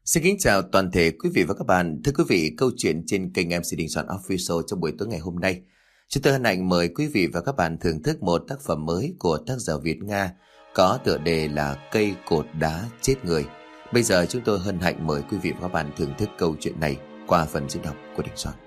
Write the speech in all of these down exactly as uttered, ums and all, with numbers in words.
Xin kính chào toàn thể quý vị và các bạn. Thưa quý vị, câu chuyện trên kênh em xê Đình Soạn Official trong buổi tối ngày hôm nay. Chúng tôi hân hạnh mời quý vị và các bạn thưởng thức một tác phẩm mới của tác giả Việt Nga có tựa đề là Cây cột đá chết người. Bây giờ chúng tôi hân hạnh mời quý vị và các bạn thưởng thức câu chuyện này qua phần diễn đọc của Đình Soạn.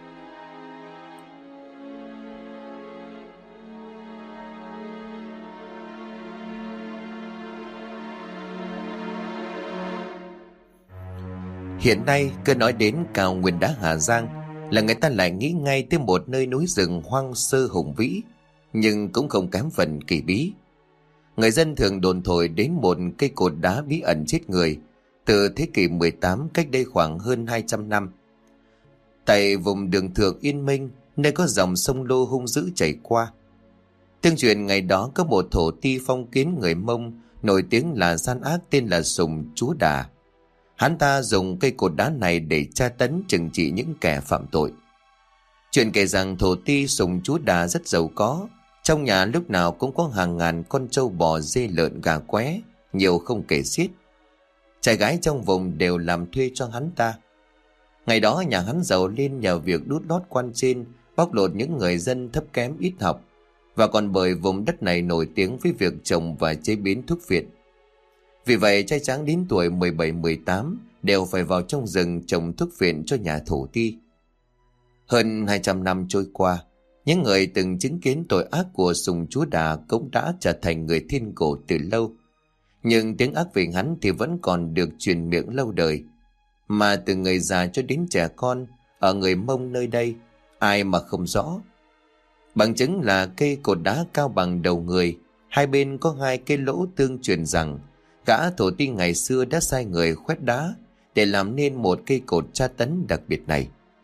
Hiện nay cứ nói đến cao nguyên đá Hà Giang là người ta lại nghĩ ngay tới một nơi núi rừng hoang sơ hùng vĩ, nhưng cũng không kém phần kỳ bí. Người dân thường đồn thổi đến một cây cột đá bí ẩn chết người từ thế kỷ mười tám, cách đây khoảng hơn hai trăm năm. Tại vùng đường thượng Yên Minh, nơi có dòng sông Lô hung dữ chảy qua. Tương truyền ngày đó có một thổ ti phong kiến người Mông nổi tiếng là gian ác tên là Sùng Chúa Đà. Hắn ta dùng cây cột đá này để tra tấn trừng trị những kẻ phạm tội. Chuyện kể rằng thổ ti Sùng Chúa Đà rất giàu có, trong nhà lúc nào cũng có hàng ngàn con trâu bò dê lợn gà qué, nhiều không kể xiết. Trai gái trong vùng đều làm thuê cho hắn ta. Ngày đó nhà hắn giàu lên nhờ việc đút lót quan trên, bóc lột những người dân thấp kém ít học, và còn bởi vùng đất này nổi tiếng với việc trồng và chế biến thuốc viện. Vì vậy trai tráng đến tuổi mười bảy mười tám đều phải vào trong rừng trồng thuốc viện cho nhà thổ ti. Hơn hai trăm năm trôi qua, những người từng chứng kiến tội ác của Sùng Chúa Đà cũng đã trở thành người thiên cổ từ lâu. Nhưng tiếng ác về hắn thì vẫn còn được truyền miệng lâu đời. Mà từ người già cho đến trẻ con, ở người Mông nơi đây, ai mà không rõ. Bằng chứng là cây cột đá cao bằng đầu người, hai bên có hai cái lỗ tương truyền rằng gã thổ ti ngày xưa đã sai người khoét đá để làm nên một cây cột tra tấn đặc biệt này.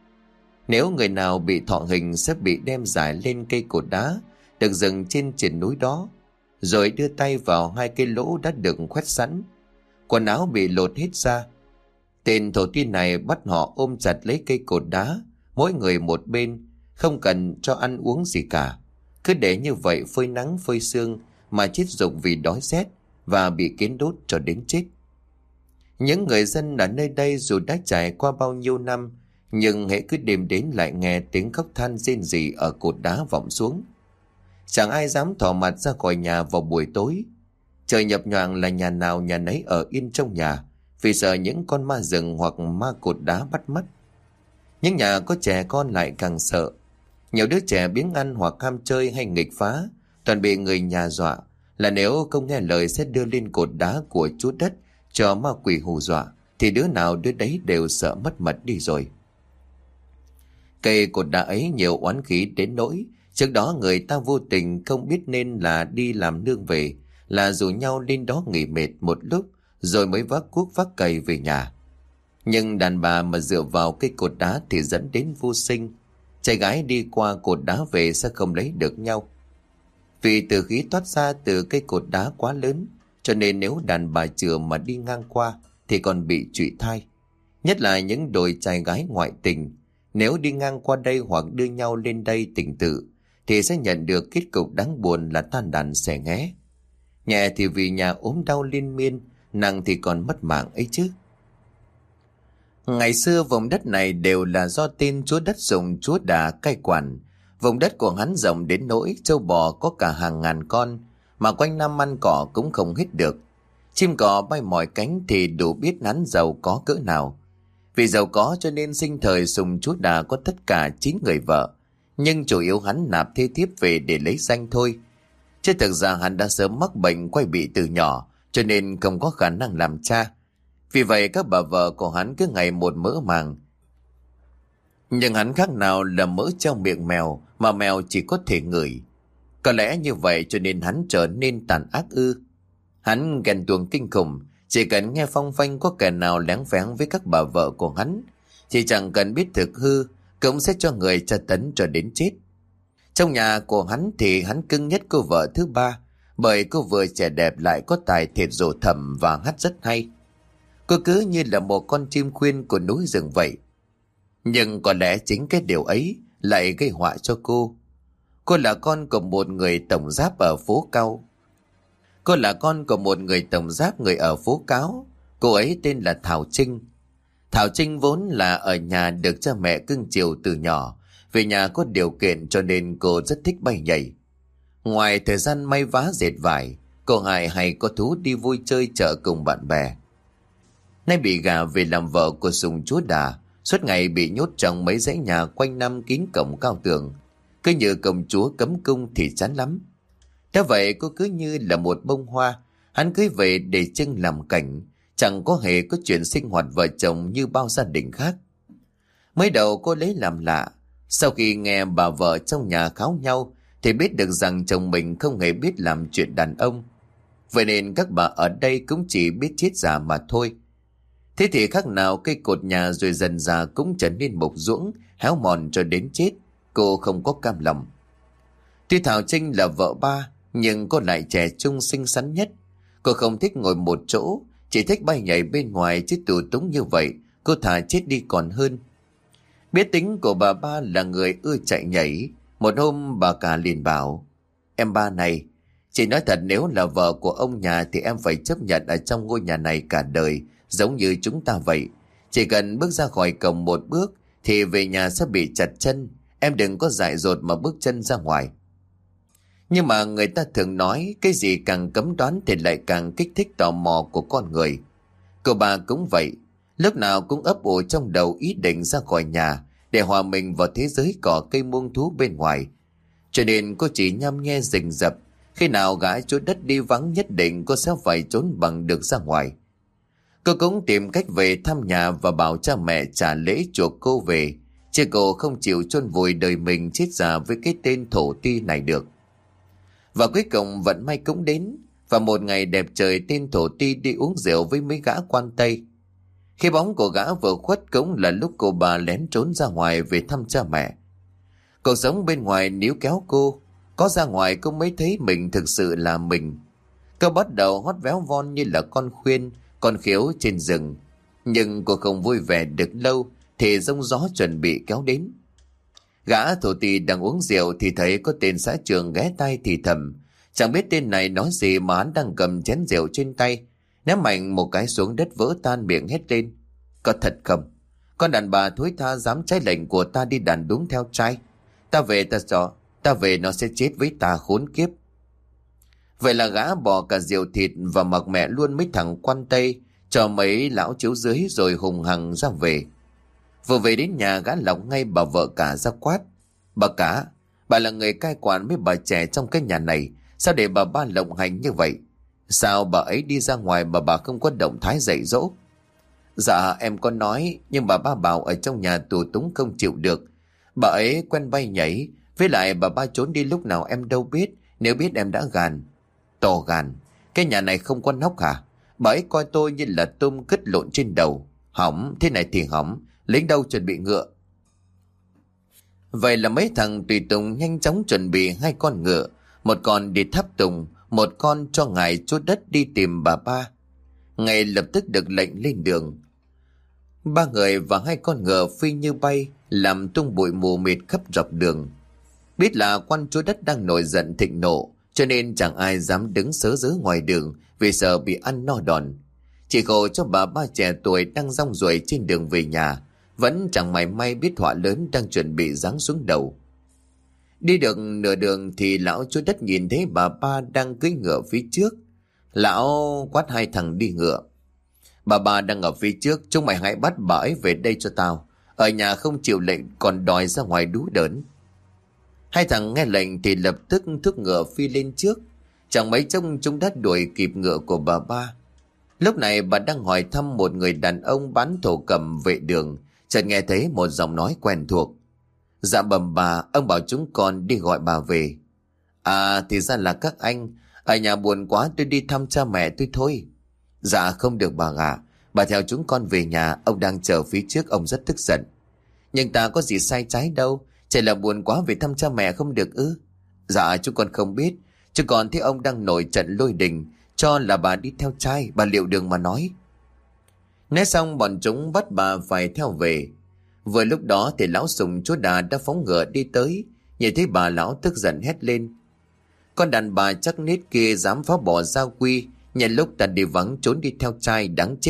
Nếu người nào bị thọ hình sẽ bị đem giải lên cây cột đá được dựng trên triền núi đó, rồi đưa tay vào hai cái lỗ đã được khoét sẵn. Quần áo bị lột hết ra. Tên thổ ti này bắt họ ôm chặt lấy cây cột đá, mỗi người một bên, không cần cho ăn uống gì cả. Cứ để như vậy phơi nắng phơi sương mà chết dục vì đói rét và bị kiến đốt cho đến chết. Những người dân ở nơi đây dù đã trải qua bao nhiêu năm, nhưng hễ cứ đêm đến lại nghe tiếng khóc than rên rỉ ở cột đá vọng xuống. Chẳng ai dám thò mặt ra khỏi nhà vào buổi tối. Trời nhập nhoạng là nhà nào nhà nấy ở yên trong nhà, vì sợ những con ma rừng hoặc ma cột đá bắt mất. Những nhà có trẻ con lại càng sợ. Nhiều đứa trẻ biếng ăn hoặc ham chơi hay nghịch phá toàn bị người nhà dọa là nếu không nghe lời sẽ đưa lên cột đá của chúa đất cho ma quỷ hù dọa, thì đứa nào đứa đấy đều sợ mất mật đi rồi. Cây cột đá ấy nhiều oán khí đến nỗi trước đó người ta vô tình không biết nên là đi làm nương về, là rủ nhau lên đó nghỉ mệt một lúc rồi mới vác cuốc vác cày về nhà. Nhưng đàn bà mà dựa vào cây cột đá thì dẫn đến vô sinh. Trai gái đi qua cột đá về sẽ không lấy được nhau. Vì từ khí toát ra từ cây cột đá quá lớn, cho nên nếu đàn bà chừa mà đi ngang qua thì còn bị trụy thai. Nhất là những đôi trai gái ngoại tình, nếu đi ngang qua đây hoặc đưa nhau lên đây tình tự thì sẽ nhận được kết cục đáng buồn là tan đàn xẻ nghé. Nhẹ thì vì nhà ốm đau liên miên, nặng thì còn mất mạng ấy chứ. Ngày xưa vùng đất này đều là do tên chúa đất Sùng Chúa Đà cai quản. Vùng đất của hắn rộng đến nỗi trâu bò có cả hàng ngàn con, mà quanh năm ăn cỏ cũng không hết được. Chim cỏ bay mỏi cánh thì đủ biết hắn giàu có cỡ nào. Vì giàu có cho nên sinh thời Sùng Chúa Đà có tất cả chín người vợ, nhưng chủ yếu hắn nạp thê thiếp về để lấy danh thôi. Chứ thực ra hắn đã sớm mắc bệnh quai bị từ nhỏ, cho nên không có khả năng làm cha. Vì vậy các bà vợ của hắn cứ ngày một mỡ màng. Nhưng hắn khác nào là mỡ trong miệng mèo mà mèo chỉ có thể ngửi. Có lẽ như vậy cho nên hắn trở nên tàn ác ư. Hắn ghen tuông kinh khủng, chỉ cần nghe phong phanh có kẻ nào lén phén với các bà vợ của hắn, chỉ chẳng cần biết thực hư cũng sẽ cho người tra tấn cho đến chết. Trong nhà của hắn thì hắn cưng nhất cô vợ thứ ba, bởi cô vừa trẻ đẹp lại có tài thiệt rổ thầm và hát rất hay. Cô cứ như là một con chim khuyên của núi rừng vậy. Nhưng có lẽ chính cái điều ấy lại gây họa cho cô. Cô là con của một người tổng giáp ở phố Cao. Cô là con của một người tổng giáp người ở phố Cáo. Cô ấy tên là Thảo Trinh. Thảo Trinh vốn là ở nhà được cha mẹ cưng chiều từ nhỏ. Về nhà có điều kiện cho nên cô rất thích bay nhảy. Ngoài thời gian may vá dệt vải, cô Hải hay có thú đi vui chơi chợ cùng bạn bè. Nay bị gả về làm vợ của Sùng Chúa Đà, suốt ngày bị nhốt trong mấy dãy nhà quanh năm kín cổng cao tường. Cứ như công chúa cấm cung thì chán lắm. Thế vậy cô cứ như là một bông hoa, hắn cưới về để trưng làm cảnh, chẳng có hề có chuyện sinh hoạt vợ chồng như bao gia đình khác. Mới đầu cô lấy làm lạ, sau khi nghe bà vợ trong nhà kháo nhau thì biết được rằng chồng mình không hề biết làm chuyện đàn ông. Vậy nên các bà ở đây cũng chỉ biết chết già mà thôi. Thế thì khác nào cây cột nhà rồi dần dà cũng trở nên mục ruỗng, héo mòn cho đến chết. Cô không có cam lòng. Tuy Thảo Trinh là vợ ba, nhưng cô lại trẻ trung xinh xắn nhất. Cô không thích ngồi một chỗ, chỉ thích bay nhảy bên ngoài, chứ tù túng như vậy cô thà chết đi còn hơn. Biết tính của bà ba là người ưa chạy nhảy. Một hôm bà cả liền bảo: "Em ba này, chị nói thật, nếu là vợ của ông nhà thì em phải chấp nhận ở trong ngôi nhà này cả đời, giống như chúng ta vậy. Chỉ cần bước ra khỏi cổng một bước thì về nhà sẽ bị chặt chân. Em đừng có dại dột mà bước chân ra ngoài." Nhưng mà người ta thường nói cái gì càng cấm đoán thì lại càng kích thích tò mò của con người. Cô bà cũng vậy, lúc nào cũng ấp ủ trong đầu ý định ra khỏi nhà để hòa mình vào thế giới cỏ cây muông thú bên ngoài. Cho nên cô chỉ nhăm nhe rình rập, khi nào gã chỗ đất đi vắng nhất định cô sẽ phải trốn bằng được ra ngoài. Cô cũng tìm cách về thăm nhà và bảo cha mẹ trả lễ chuộc cô về, chứ cô không chịu chôn vùi đời mình chết già với cái tên thổ ti này được. Và cuối cùng vận may cũng đến, và một ngày đẹp trời tên thổ ti đi uống rượu với mấy gã quan Tây. Khi bóng của gã vừa khuất cũng là lúc cô bà lén trốn ra ngoài về thăm cha mẹ. Cuộc sống bên ngoài níu kéo cô, có ra ngoài cô mới thấy mình thực sự là mình. Cô bắt đầu hót véo von như là con khuyên, con khiếu trên rừng. Nhưng cô không vui vẻ được lâu thì giông gió chuẩn bị kéo đến. Gã thổ tỳ đang uống rượu thì thấy có tên xã trưởng ghé tay thì thầm. Chẳng biết tên này nói gì mà hắn đang cầm chén rượu trên tay, ném mạnh một cái xuống đất vỡ tan, miệng hét lên: "Có thật không? Con đàn bà thối tha dám trái lệnh của ta đi đàn đúng theo trai. Ta về ta cho, ta về nó sẽ chết với ta, khốn kiếp." Vậy là gã bỏ cả rượu thịt và mặc mẹ luôn mấy thằng quan Tây cho mấy lão chiếu dưới rồi hùng hằng ra về. Vừa về đến nhà gã lọc ngay bà vợ cả ra quát: "Bà cả, bà là người cai quản mấy bà trẻ trong cái nhà này, sao để bà ba lộng hành như vậy? Sao bà ấy đi ra ngoài mà bà không có động thái dạy dỗ?" "Dạ em có nói, nhưng bà ba bảo ở trong nhà tù túng không chịu được. Bà ấy quen bay nhảy, với lại bà ba trốn đi lúc nào em đâu biết, nếu biết em đã gàn." "To gàn? Cái nhà này không có nóc hả? Bà ấy coi tôi như là tôm cứt lộn trên đầu. Hỏng, thế này thì hỏng, lính đâu chuẩn bị ngựa." Vậy là mấy thằng tùy tùng nhanh chóng chuẩn bị hai con ngựa, một con đi tháp tùng, một con cho ngài chốt đất đi tìm bà ba. Ngay lập tức được lệnh lên đường. Ba người và hai con ngựa phi như bay, làm tung bụi mù mịt khắp dọc đường. Biết là quan chúa đất đang nổi giận thịnh nộ, cho nên chẳng ai dám đứng sớ rớ ngoài đường vì sợ bị ăn no đòn. Chỉ khổ cho bà ba trẻ tuổi đang rong ruổi trên đường về nhà, vẫn chẳng mảy may biết họa lớn đang chuẩn bị giáng xuống đầu. Đi được nửa đường thì lão chúa đất nhìn thấy bà ba đang cưỡi ngựa phía trước. Lão quát hai thằng đi ngựa: "Bà ba đang ở phía trước, chúng mày hãy bắt bà ấy về đây cho tao. Ở nhà không chịu lệnh còn đòi ra ngoài đú đớn." Hai thằng nghe lệnh thì lập tức thúc ngựa phi lên trước. Chẳng mấy chốc chúng đã đuổi kịp ngựa của bà ba. Lúc này bà đang hỏi thăm một người đàn ông bán thổ cẩm vệ đường, chợt nghe thấy một giọng nói quen thuộc: "Dạ bẩm bà, ông bảo chúng con đi gọi bà về." "À, thì ra là các anh. Ở nhà buồn quá, tôi đi thăm cha mẹ tôi thôi." "Dạ không được bà ạ. Bà theo chúng con về nhà, ông đang chờ phía trước, ông rất tức giận." "Nhưng ta có gì sai trái đâu, chỉ là buồn quá về thăm cha mẹ không được ư?" "Dạ chúng con không biết, chúng con thấy ông đang nổi trận lôi đình, cho là bà đi theo trai, bà liệu đường mà nói." Nói xong bọn chúng bắt bà phải theo về. Vừa lúc đó thì lão Sùng Chúa Đà đã phóng ngựa đi tới, nhìn thấy bà lão tức giận hét lên: "Con đàn bà chắc nết kia dám phá bỏ gia quy, nhân lúc ta đi vắng trốn đi theo trai, đáng chết.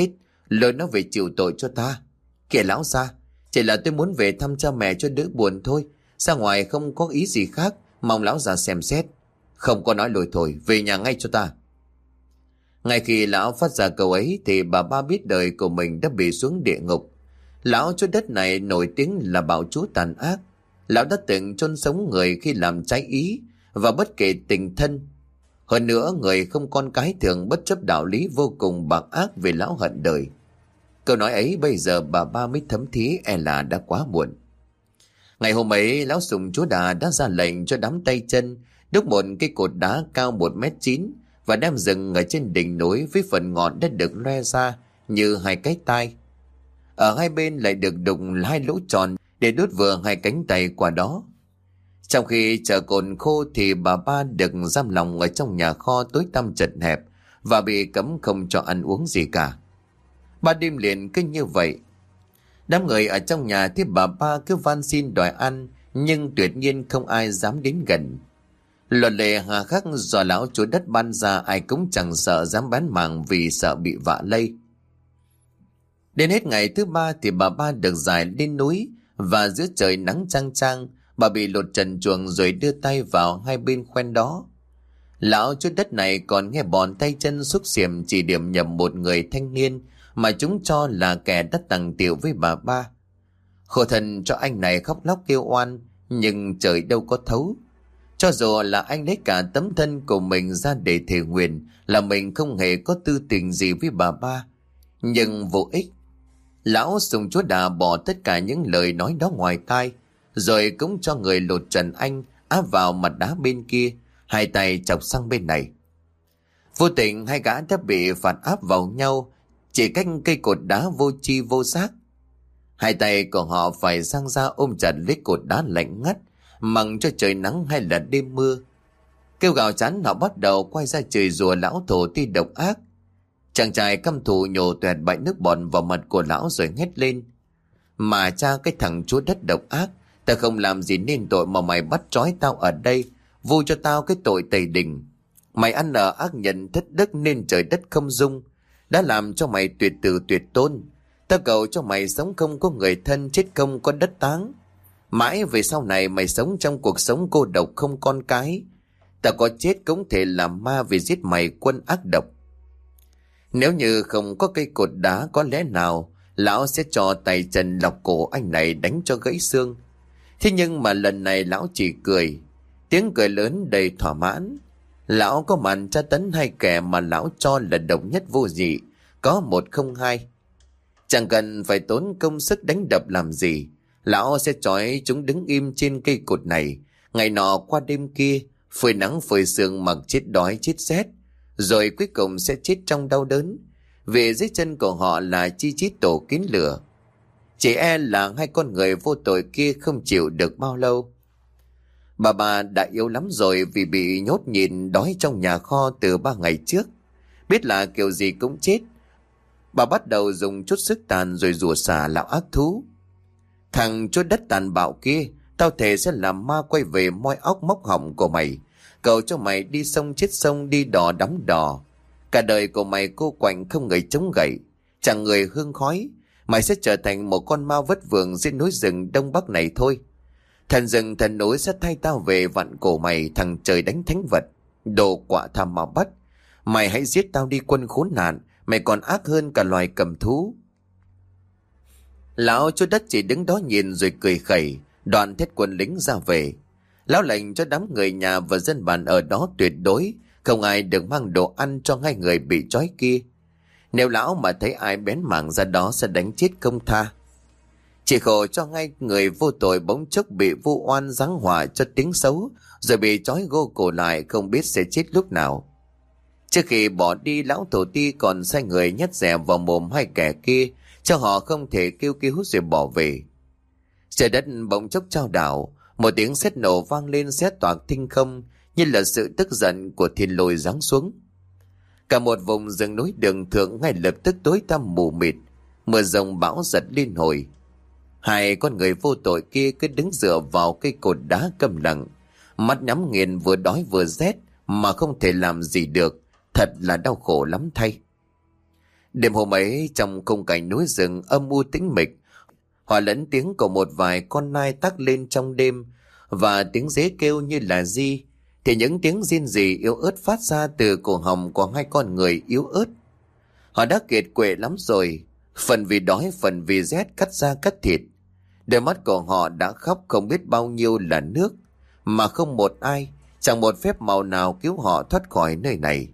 lôi nó về chịu tội cho ta. Kìa lão gia, chỉ là tôi muốn về thăm cha mẹ cho đỡ buồn thôi, ra ngoài không có ý gì khác, mong lão già xem xét. Không có nói lôi thôi, về nhà ngay cho ta. Ngay khi lão phát ra câu ấy thì bà ba biết đời của mình đã bị xuống địa ngục. Lão chúa đất này nổi tiếng là bạo chúa tàn ác. Lão đã từng chôn sống người khi làm trái ý và bất kể tình thân. Hơn nữa, người không con cái thường bất chấp đạo lý vô cùng bạc ác vì lão hận đời. Câu nói ấy bây giờ bà ba mới thấm thía, e là đã quá muộn. Ngày hôm ấy, lão Sùng chúa Đà đã ra lệnh cho đám tay chân đúc một cây cột đá cao một mét chín và đem dừng ở trên đỉnh núi với phần ngọn đã được loe ra như hai cái tai. Ở hai bên lại được đục hai lỗ tròn để đút vừa hai cánh tay qua đó. Trong khi chờ cồn khô thì bà ba được giam lòng ở trong nhà kho tối tăm chật hẹp và bị cấm không cho ăn uống gì cả. Ba đêm liền cứ như vậy. Đám người ở trong nhà thấy bà ba cứ van xin đòi ăn, nhưng tuyệt nhiên không ai dám đến gần. Luật lệ hà khắc do lão chúa đất ban ra, ai cũng chẳng sợ dám bán màng vì sợ bị vạ lây. Đến hết ngày thứ ba thì bà ba được giải lên núi, và giữa trời nắng chang chang, bà bị lột trần truồng rồi đưa tay vào hai bên khoen đó. Lão chúa đất này còn nghe bọn tay chân xúc xiểm chỉ điểm nhầm một người thanh niên mà chúng cho là kẻ đã tằng tiệu với bà ba. Khổ thân cho anh này khóc lóc kêu oan, nhưng trời đâu có thấu. Cho dù là anh lấy cả tấm thân của mình ra để thề nguyện là mình không hề có tư tình gì với bà ba, nhưng vô ích. Lão Sùng chúa Đà bỏ tất cả những lời nói đó ngoài tai, rồi cũng cho người lột trần anh áp vào mặt đá bên kia, hai tay chọc sang bên này. Vô tình hai gã đã bị phạt áp vào nhau, chỉ cách cây cột đá vô tri vô giác. Hai tay của họ phải giang ra ôm chặt lấy cột đá lạnh ngắt, mặc cho trời nắng hay là đêm mưa. Kêu gào chán, họ bắt đầu quay ra chửi rủa lão thổ ti độc ác. Chàng trai căm thù nhổ toẹt bãi nước bọt vào mặt của lão rồi hét lên: Mà cha cái thằng chúa đất độc ác, ta không làm gì nên tội mà mày bắt trói tao ở đây, vu cho tao cái tội tày đình. Mày ăn ở ác nhân thất đức nên trời đất không dung, đã làm cho mày tuyệt tử tuyệt tôn. Ta cầu cho mày sống không có người thân, chết không có đất táng. Mãi về sau này mày sống trong cuộc sống cô độc không con cái. Ta có chết cũng thể làm ma vì giết mày quân ác độc. Nếu như không có cây cột đá, có lẽ nào lão sẽ cho tay chân lọc cổ anh này đánh cho gãy xương. Thế nhưng mà lần này lão chỉ cười, tiếng cười lớn đầy thỏa mãn. Lão có màn tra tấn hai kẻ mà lão cho là độc nhất vô nhị, có một không hai. Chẳng cần phải tốn công sức đánh đập làm gì, lão sẽ trói chúng đứng im trên cây cột này, ngày nọ qua đêm kia, phơi nắng phơi sương, mặc chết đói chết rét, rồi cuối cùng sẽ chết trong đau đớn, vì dưới chân của họ là chi chít tổ kín lửa. Chỉ e là hai con người vô tội kia không chịu được bao lâu. Bà bà đã yếu lắm rồi vì bị nhốt nhịn đói trong nhà kho từ ba ngày trước. Biết là kiểu gì cũng chết, bà bắt đầu dùng chút sức tàn rồi rủa xả lão ác thú. Thằng chúa đất tàn bạo kia, tao thề sẽ làm ma quay về moi óc móc họng của mày, cầu cho mày đi sông chết sông, đi đò đắm đò. Cả đời của mày cô quạnh không người chống gậy, chẳng người hương khói. Mày sẽ trở thành một con ma vất vưởng trên núi rừng đông bắc này thôi. Thần rừng thần núi sẽ thay tao về vặn cổ mày, thằng trời đánh thánh vật, đồ quạ tham mà bắt. Mày hãy giết tao đi quân khốn nạn, mày còn ác hơn cả loài cầm thú. Lão chúa đất chỉ đứng đó nhìn rồi cười khẩy, đoàn thét quân lính ra về. Lão lệnh cho đám người nhà và dân bản ở đó tuyệt đối không ai được mang đồ ăn cho hai người bị trói kia. Nếu lão mà thấy ai bén mảng ra đó sẽ đánh chết không tha. Chỉ khổ cho ngay người vô tội bỗng chốc bị vu oan giáng họa cho tiếng xấu, rồi bị trói gô cổ lại không biết sẽ chết lúc nào. Trước khi bỏ đi, lão thổ ti còn sai người nhét dẻ vào mồm hai kẻ kia, cho họ không thể kêu cứu rồi bỏ về. Trời đất bỗng chốc chao đảo, một tiếng sét nổ vang lên xé toạc thinh không, như là sự tức giận của thiên lôi giáng xuống. Cả một vùng rừng núi đường thượng ngay lập tức tối tăm mù mịt, mưa rồng bão giật liên hồi. Hai con người vô tội kia cứ đứng dựa vào cây cột đá câm lặng, mắt nhắm nghiền, vừa đói vừa rét mà không thể làm gì được, thật là đau khổ lắm thay. Đêm hôm ấy trong khung cảnh núi rừng âm u tĩnh mịch, hòa lẫn tiếng của một vài con nai tắc lên trong đêm và tiếng dế kêu như là di, thì những tiếng rên rỉ yếu ớt phát ra từ cổ họng của hai con người yếu ớt. Họ đã kiệt quệ lắm rồi, phần vì đói phần vì rét cắt da cắt thịt. Đôi mắt của họ đã khóc không biết bao nhiêu là nước, mà không một ai, chẳng một phép màu nào cứu họ thoát khỏi nơi này.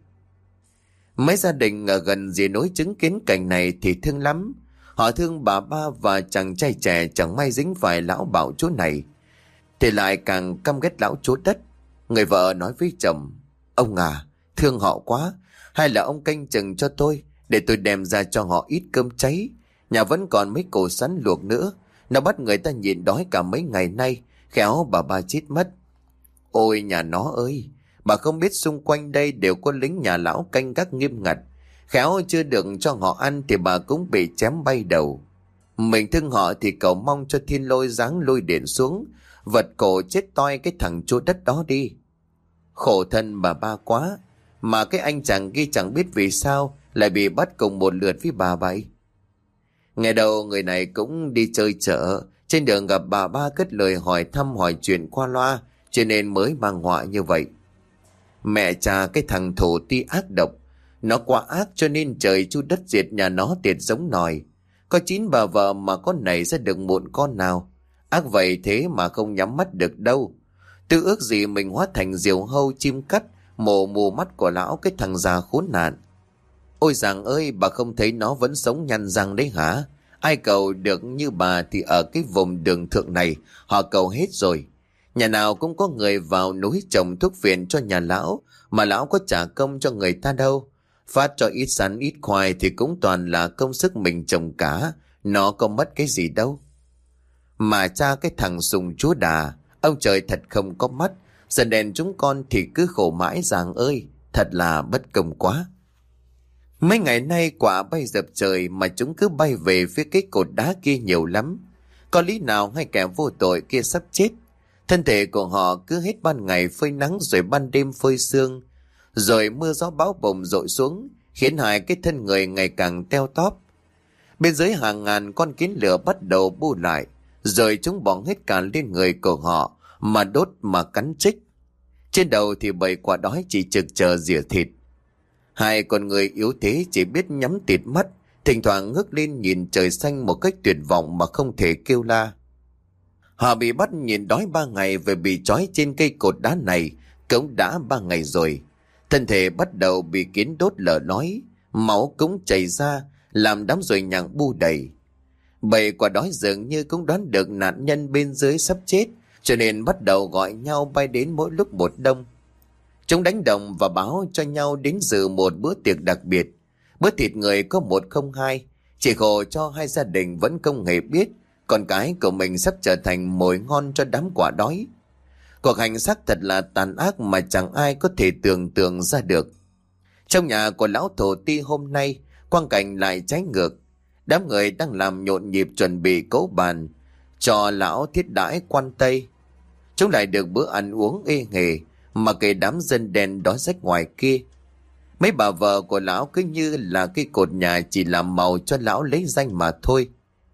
Mấy gia đình ở gần dĩa núi chứng kiến cảnh này thì thương lắm. Họ thương bà ba và chàng trai trẻ chẳng may dính phải lão bảo chúa này, thì lại càng căm ghét lão chúa đất. Người vợ nói với chồng: "Ông à, thương họ quá, hay là ông canh chừng cho tôi, để tôi đem ra cho họ ít cơm cháy. Nhà vẫn còn mấy cổ sắn luộc nữa, nó bắt người ta nhịn đói cả mấy ngày nay, khéo bà ba chết mất." "Ôi nhà nó ơi, bà không biết xung quanh đây đều có lính nhà lão canh gác nghiêm ngặt, khéo chưa được cho họ ăn thì bà cũng bị chém bay đầu. Mình thương họ thì cầu mong cho thiên lôi giáng lôi điện xuống, vật cổ chết toi cái thằng chúa đất đó đi." Khổ thân bà ba quá, mà cái anh chàng kia chẳng biết vì sao lại bị bắt cùng một lượt với bà vậy. Ngày đầu người này cũng đi chơi chợ, trên đường gặp bà ba cất lời hỏi thăm hỏi chuyện qua loa, cho nên mới mang họa như vậy. Mẹ cha cái thằng thổ ti ác độc, nó quá ác cho nên trời chu đất diệt nhà nó tiệt giống nòi. Có chín bà vợ mà con này ra được một con nào. Ác vậy thế mà không nhắm mắt được đâu. Tư ước gì mình hóa thành diều hâu chim cắt, mổ mù mắt của lão cái thằng già khốn nạn. Ôi giàng ơi, bà không thấy nó vẫn sống nhăn răng đấy hả? Ai cầu được như bà thì ở cái vùng đường thượng này họ cầu hết rồi. Nhà nào cũng có người vào núi trồng thuốc viện cho nhà lão, mà lão có trả công cho người ta đâu. Phát cho ít sắn ít khoai thì cũng toàn là công sức mình trồng cả, nó có mất cái gì đâu. Mà cha cái thằng sùng chúa đà, ông trời thật không có mắt, dần đèn chúng con thì cứ khổ mãi giàng ơi, thật là bất công quá. Mấy ngày nay quả bay dập trời mà chúng cứ bay về phía cái cột đá kia nhiều lắm. Có lý nào hai kẻ vô tội kia sắp chết? Thân thể của họ cứ hết ban ngày phơi nắng rồi ban đêm phơi sương, rồi mưa gió bão bùng dội xuống, khiến hai cái thân người ngày càng teo tóp. Bên dưới hàng ngàn con kiến lửa bắt đầu bu lại, rồi chúng bỏng hết cả lên người của họ mà đốt mà cắn chích. Trên đầu thì bầy quả đói chỉ trực chờ rỉa thịt. Hai con người yếu thế chỉ biết nhắm tịt mắt, thỉnh thoảng ngước lên nhìn trời xanh một cách tuyệt vọng mà không thể kêu la. Họ bị bắt nhìn đói ba ngày và bị trói trên cây cột đá này cũng đã ba ngày rồi. Thân thể bắt đầu bị kiến đốt lở lói, máu cũng chảy ra, làm đám ruồi nhặng bu đầy. Bầy quả đói dường như cũng đoán được nạn nhân bên dưới sắp chết, cho nên bắt đầu gọi nhau bay đến mỗi lúc một đông. Chúng đánh đồng và báo cho nhau đến dự một bữa tiệc đặc biệt. Bữa thịt người có một không hai, chỉ khổ cho hai gia đình vẫn không hề biết con cái của mình sắp trở thành mồi ngon cho đám quả đói. Cuộc hành xác thật là tàn ác mà chẳng ai có thể tưởng tượng ra được. Trong nhà của lão thổ ti hôm nay, quang cảnh lại trái ngược. Đám người đang làm nhộn nhịp chuẩn bị cỗ bàn cho lão thiết đãi quan tây. Chúng lại được bữa ăn uống ê hề, mà kể đám dân đen đói rách ngoài kia. Mấy bà vợ của lão cứ như là cái cột nhà chỉ làm màu cho lão lấy danh mà thôi.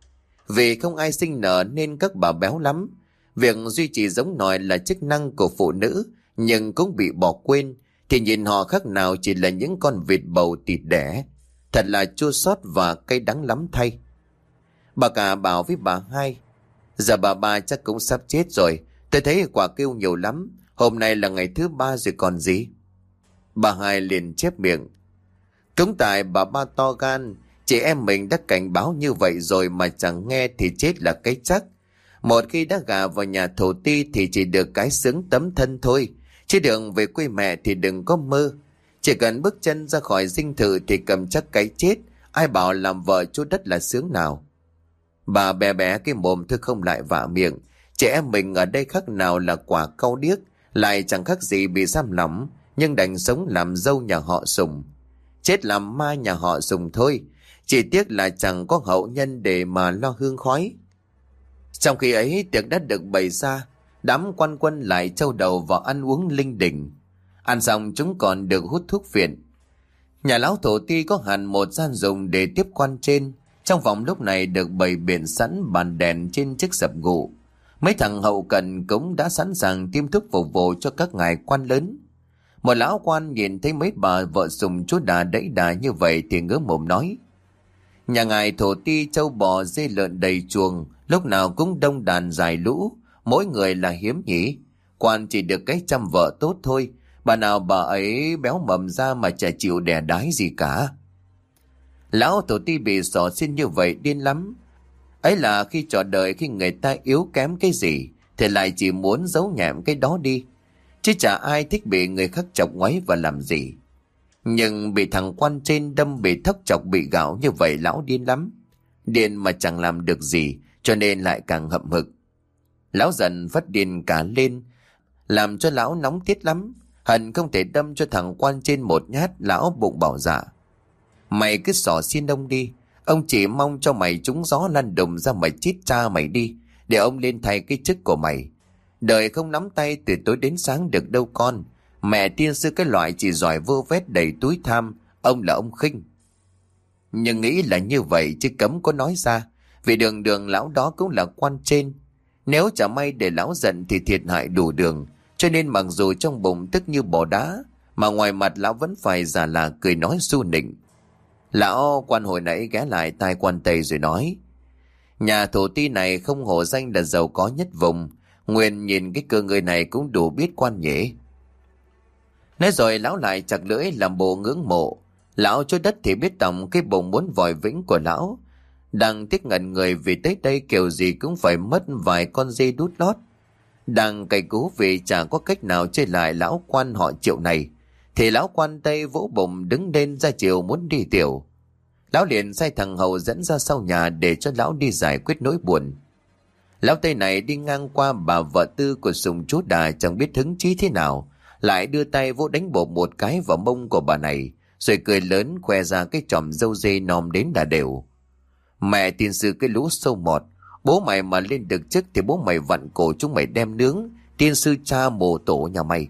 Vì không ai sinh nở nên các bà béo lắm. Việc duy trì giống nòi là chức năng của phụ nữ, nhưng cũng bị bỏ quên, thì nhìn họ khác nào chỉ là những con vịt bầu thịt đẻ. Thật là chua xót và cay đắng lắm thay. Bà cả bảo với bà hai: "Giờ bà ba chắc cũng sắp chết rồi, tôi thấy quả kêu nhiều lắm, hôm nay là ngày thứ ba rồi còn gì." Bà hai liền chép miệng: "Cũng tại bà ba to gan, chị em mình đã cảnh báo như vậy rồi mà chẳng nghe thì chết là cái chắc. Một khi đã gà vào nhà thổ ti thì chỉ được cái sướng tấm thân thôi, chứ đường về quê mẹ thì đừng có mơ. Chỉ cần bước chân ra khỏi dinh thự thì cầm chắc cái chết, ai bảo làm vợ chú đất là sướng nào." Bà bé bé cái mồm thôi không lại vạ miệng. Trẻ em mình ở đây khác nào là quả cau điếc, lại chẳng khác gì bị giam lỏng, nhưng đành sống làm dâu nhà họ Sùng. Chết làm ma nhà họ Sùng thôi, chỉ tiếc là chẳng có hậu nhân để mà lo hương khói. Trong khi ấy tiệc đã được bày ra, đám quan quân lại trâu đầu vào ăn uống linh đình. Ăn xong chúng còn được hút thuốc phiện. Nhà lão thổ ti có hẳn một gian dùng để tiếp quan trên. Trong phòng lúc này được bày biện sẵn bàn đèn trên chiếc sập gụ. Mấy thằng hậu cần cũng đã sẵn sàng tiêm thuốc phục vụ cho các ngài quan lớn. Một lão quan nhìn thấy mấy bà vợ sùng chú đà đẩy đà như vậy thì ngớ mồm nói: nhà ngài thổ ti trâu bò dê lợn đầy chuồng, lúc nào cũng đông đàn dài lũ, mỗi người là hiếm nhỉ. Quan chỉ được cái chăm vợ tốt thôi, bà nào bà ấy béo mầm ra mà chả chịu đẻ đái gì cả. Lão thổ ti bị xỏ xin như vậy điên lắm. Ấy là khi trò đời, khi người ta yếu kém cái gì thì lại chỉ muốn giấu nhẹm cái đó đi, chứ chả ai thích bị người khác chọc ngoáy và làm gì. Nhưng bị thằng quan trên đâm, bị thóc chọc, bị gạo như vậy lão điên lắm. Điên mà chẳng làm được gì, cho nên lại càng hậm hực. Lão dần phát điên cả lên, làm cho lão nóng tiết lắm. Hận không thể đâm cho thằng quan trên một nhát. Lão bụng bảo dạ: mày cứ xỏ xin ông đi, ông chỉ mong cho mày trúng gió lăn đùng ra mày chít cha mày đi, để ông lên thay cái chức của mày. Đời không nắm tay từ tối đến sáng được đâu con. Mẹ tiên sư cái loại chỉ giỏi vơ vét đầy túi tham, ông là ông khinh. Nhưng nghĩ là như vậy chứ cấm có nói ra, vì đường đường lão đó cũng là quan trên. Nếu chả may để lão giận thì thiệt hại đủ đường. Cho nên mặc dù trong bụng tức như bò đá, mà ngoài mặt lão vẫn phải giả là cười nói su nịnh. Lão quan hồi nãy ghé lại tai quan Tây rồi nói: nhà thổ ti này không hổ danh là giàu có nhất vùng. Nguyên nhìn cái cơ người này cũng đủ biết quan nhỉ. Nói rồi lão lại chặt lưỡi làm bộ ngưỡng mộ. Lão chối đất thì biết tổng cái bụng muốn vòi vĩnh của lão. Đang tiếc ngẩn người vì tới đây kiểu gì cũng phải mất vài con dê đút lót. Đang cày cú vì chả có cách nào chơi lại lão quan họ Triệu này, thì lão quan Tây vỗ bụng đứng lên ra chiều muốn đi tiểu. Lão liền sai thằng hầu dẫn ra sau nhà để cho lão đi giải quyết nỗi buồn. Lão Tây này đi ngang qua bà vợ tư của sùng chú đà chẳng biết hứng chí thế nào, lại đưa tay vỗ đánh bột một cái vào mông của bà này, rồi cười lớn khoe ra cái chòm râu dê nom đến là đều. Mẹ tiên sư cái lũ sâu mọt, bố mày mà lên được chức thì bố mày vặn cổ chúng mày đem nướng, tiên sư cha mồ tổ nhà mày.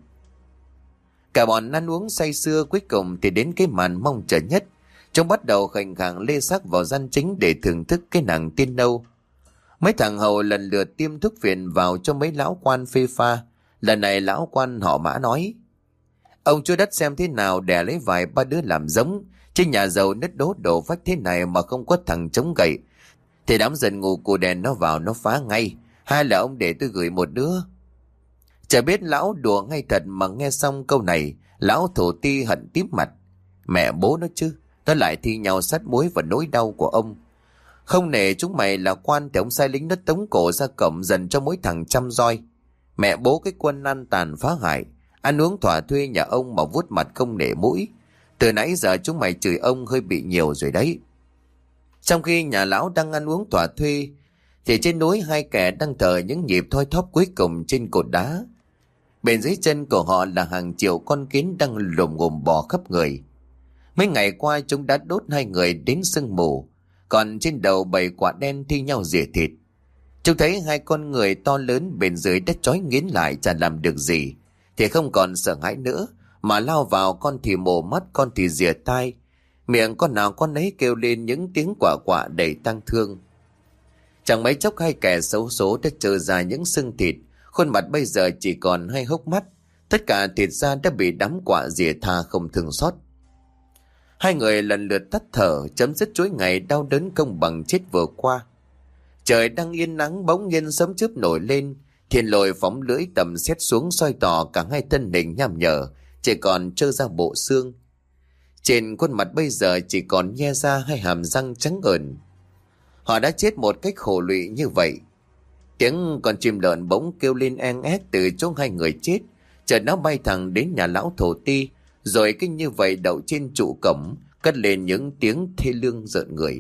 Cả bọn ăn uống say sưa, cuối cùng thì đến cái màn mong chờ nhất. Chúng bắt đầu khành khàng lê xác vào gian chính để thưởng thức cái nàng tiên nâu. Mấy thằng hầu lần lượt tiêm thuốc phiện vào cho mấy lão quan phê pha. Lần này lão quan họ Mã nói: ông chúa đất xem thế nào đẻ lấy vài ba đứa làm giống, chứ nhà giàu nứt đố đổ vách thế này mà không có thằng chống gậy thì đám dần ngủ cụ đèn nó vào nó phá ngay. Hay là ông để tôi gửi một đứa. Chả biết lão đùa ngay thật, mà nghe xong câu này lão thổ ti hận tím mặt. Mẹ bố nó chứ, nó lại thi nhau sát muối vào nỗi đau của ông. Không nể chúng mày là quan thì ông sai lính đất tống cổ ra cổng dần cho mỗi thằng trăm roi. Mẹ bố cái quân ăn tàn phá hại, ăn uống thỏa thuê nhà ông mà vuốt mặt không nể mũi. Từ nãy giờ chúng mày chửi ông hơi bị nhiều rồi đấy. Trong khi nhà lão đang ăn uống thỏa thuê thì trên núi hai kẻ đang thở những nhịp thoi thóp cuối cùng trên cột đá. Bên dưới chân của họ là hàng triệu con kiến đang lồm ngồm bò khắp người. Mấy ngày qua chúng đã đốt hai người đến sưng mù, còn trên đầu bầy quả đen thi nhau rỉa thịt. Chúng thấy hai con người to lớn bên dưới đất trói nghiến lại chả làm được gì, thì không còn sợ hãi nữa, mà lao vào, con thì mổ mắt, con thì rỉa tai, miệng con nào con ấy kêu lên những tiếng quả quạ đầy tang thương. Chẳng mấy chốc hai kẻ xấu số đã trơ ra những xương thịt, khuôn mặt bây giờ chỉ còn hai hốc mắt, tất cả thịt da đã bị đám quạ rỉa tha không thương xót. Hai người lần lượt tắt thở, chấm dứt chuỗi ngày đau đớn công bằng chết vừa qua. Trời đang yên nắng, bỗng nhiên sấm chớp nổi lên, thiên lôi phóng lưỡi tầm xét xuống soi tỏ cả hai thân hình nham nhở, chỉ còn trơ ra bộ xương. Trên khuôn mặt bây giờ chỉ còn nhe ra hai hàm răng trắng ởn. Họ đã chết một cách khổ lụy như vậy. Tiếng con chim lợn bỗng kêu lên en ét từ chỗ hai người chết, chợt nó bay thẳng đến nhà lão thổ ti, rồi kinh như vậy đậu trên trụ cổng, cất lên những tiếng thê lương rợn người.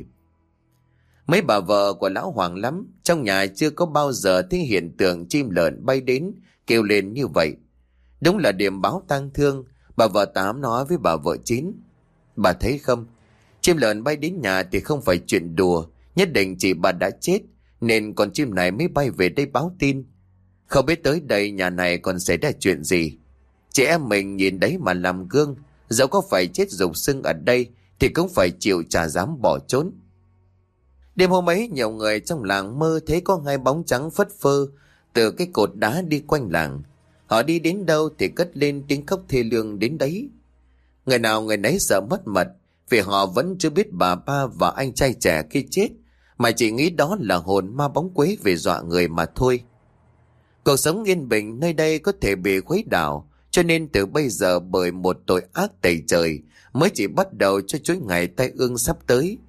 Mấy bà vợ của lão hoảng lắm, trong nhà chưa có bao giờ thấy hiện tượng chim lợn bay đến kêu lên như vậy. Đúng là điểm báo tang thương. Bà vợ Tám nói với bà vợ Chín: bà thấy không, chim lợn bay đến nhà thì không phải chuyện đùa, nhất định chị bà đã chết, nên con chim này mới bay về đây báo tin. Không biết tới đây nhà này còn xảy ra chuyện gì. Chị em mình nhìn đấy mà làm gương, Dẫu có phải chết rục xương ở đây thì cũng phải chịu chả dám bỏ trốn. Đêm hôm ấy, nhiều người trong làng mơ thấy có hai bóng trắng phất phơ từ cái cột đá đi quanh làng. Họ đi đến đâu thì cất lên tiếng khóc thê lương đến đấy. Người nào người nấy sợ mất mật, vì họ vẫn chưa biết bà ba và anh trai trẻ khi chết, mà chỉ nghĩ đó là hồn ma bóng quế về dọa người mà thôi. Cuộc sống yên bình nơi đây có thể bị khuấy đảo, cho nên từ bây giờ bởi một tội ác tày trời mới chỉ bắt đầu cho chuỗi ngày tai ương sắp tới.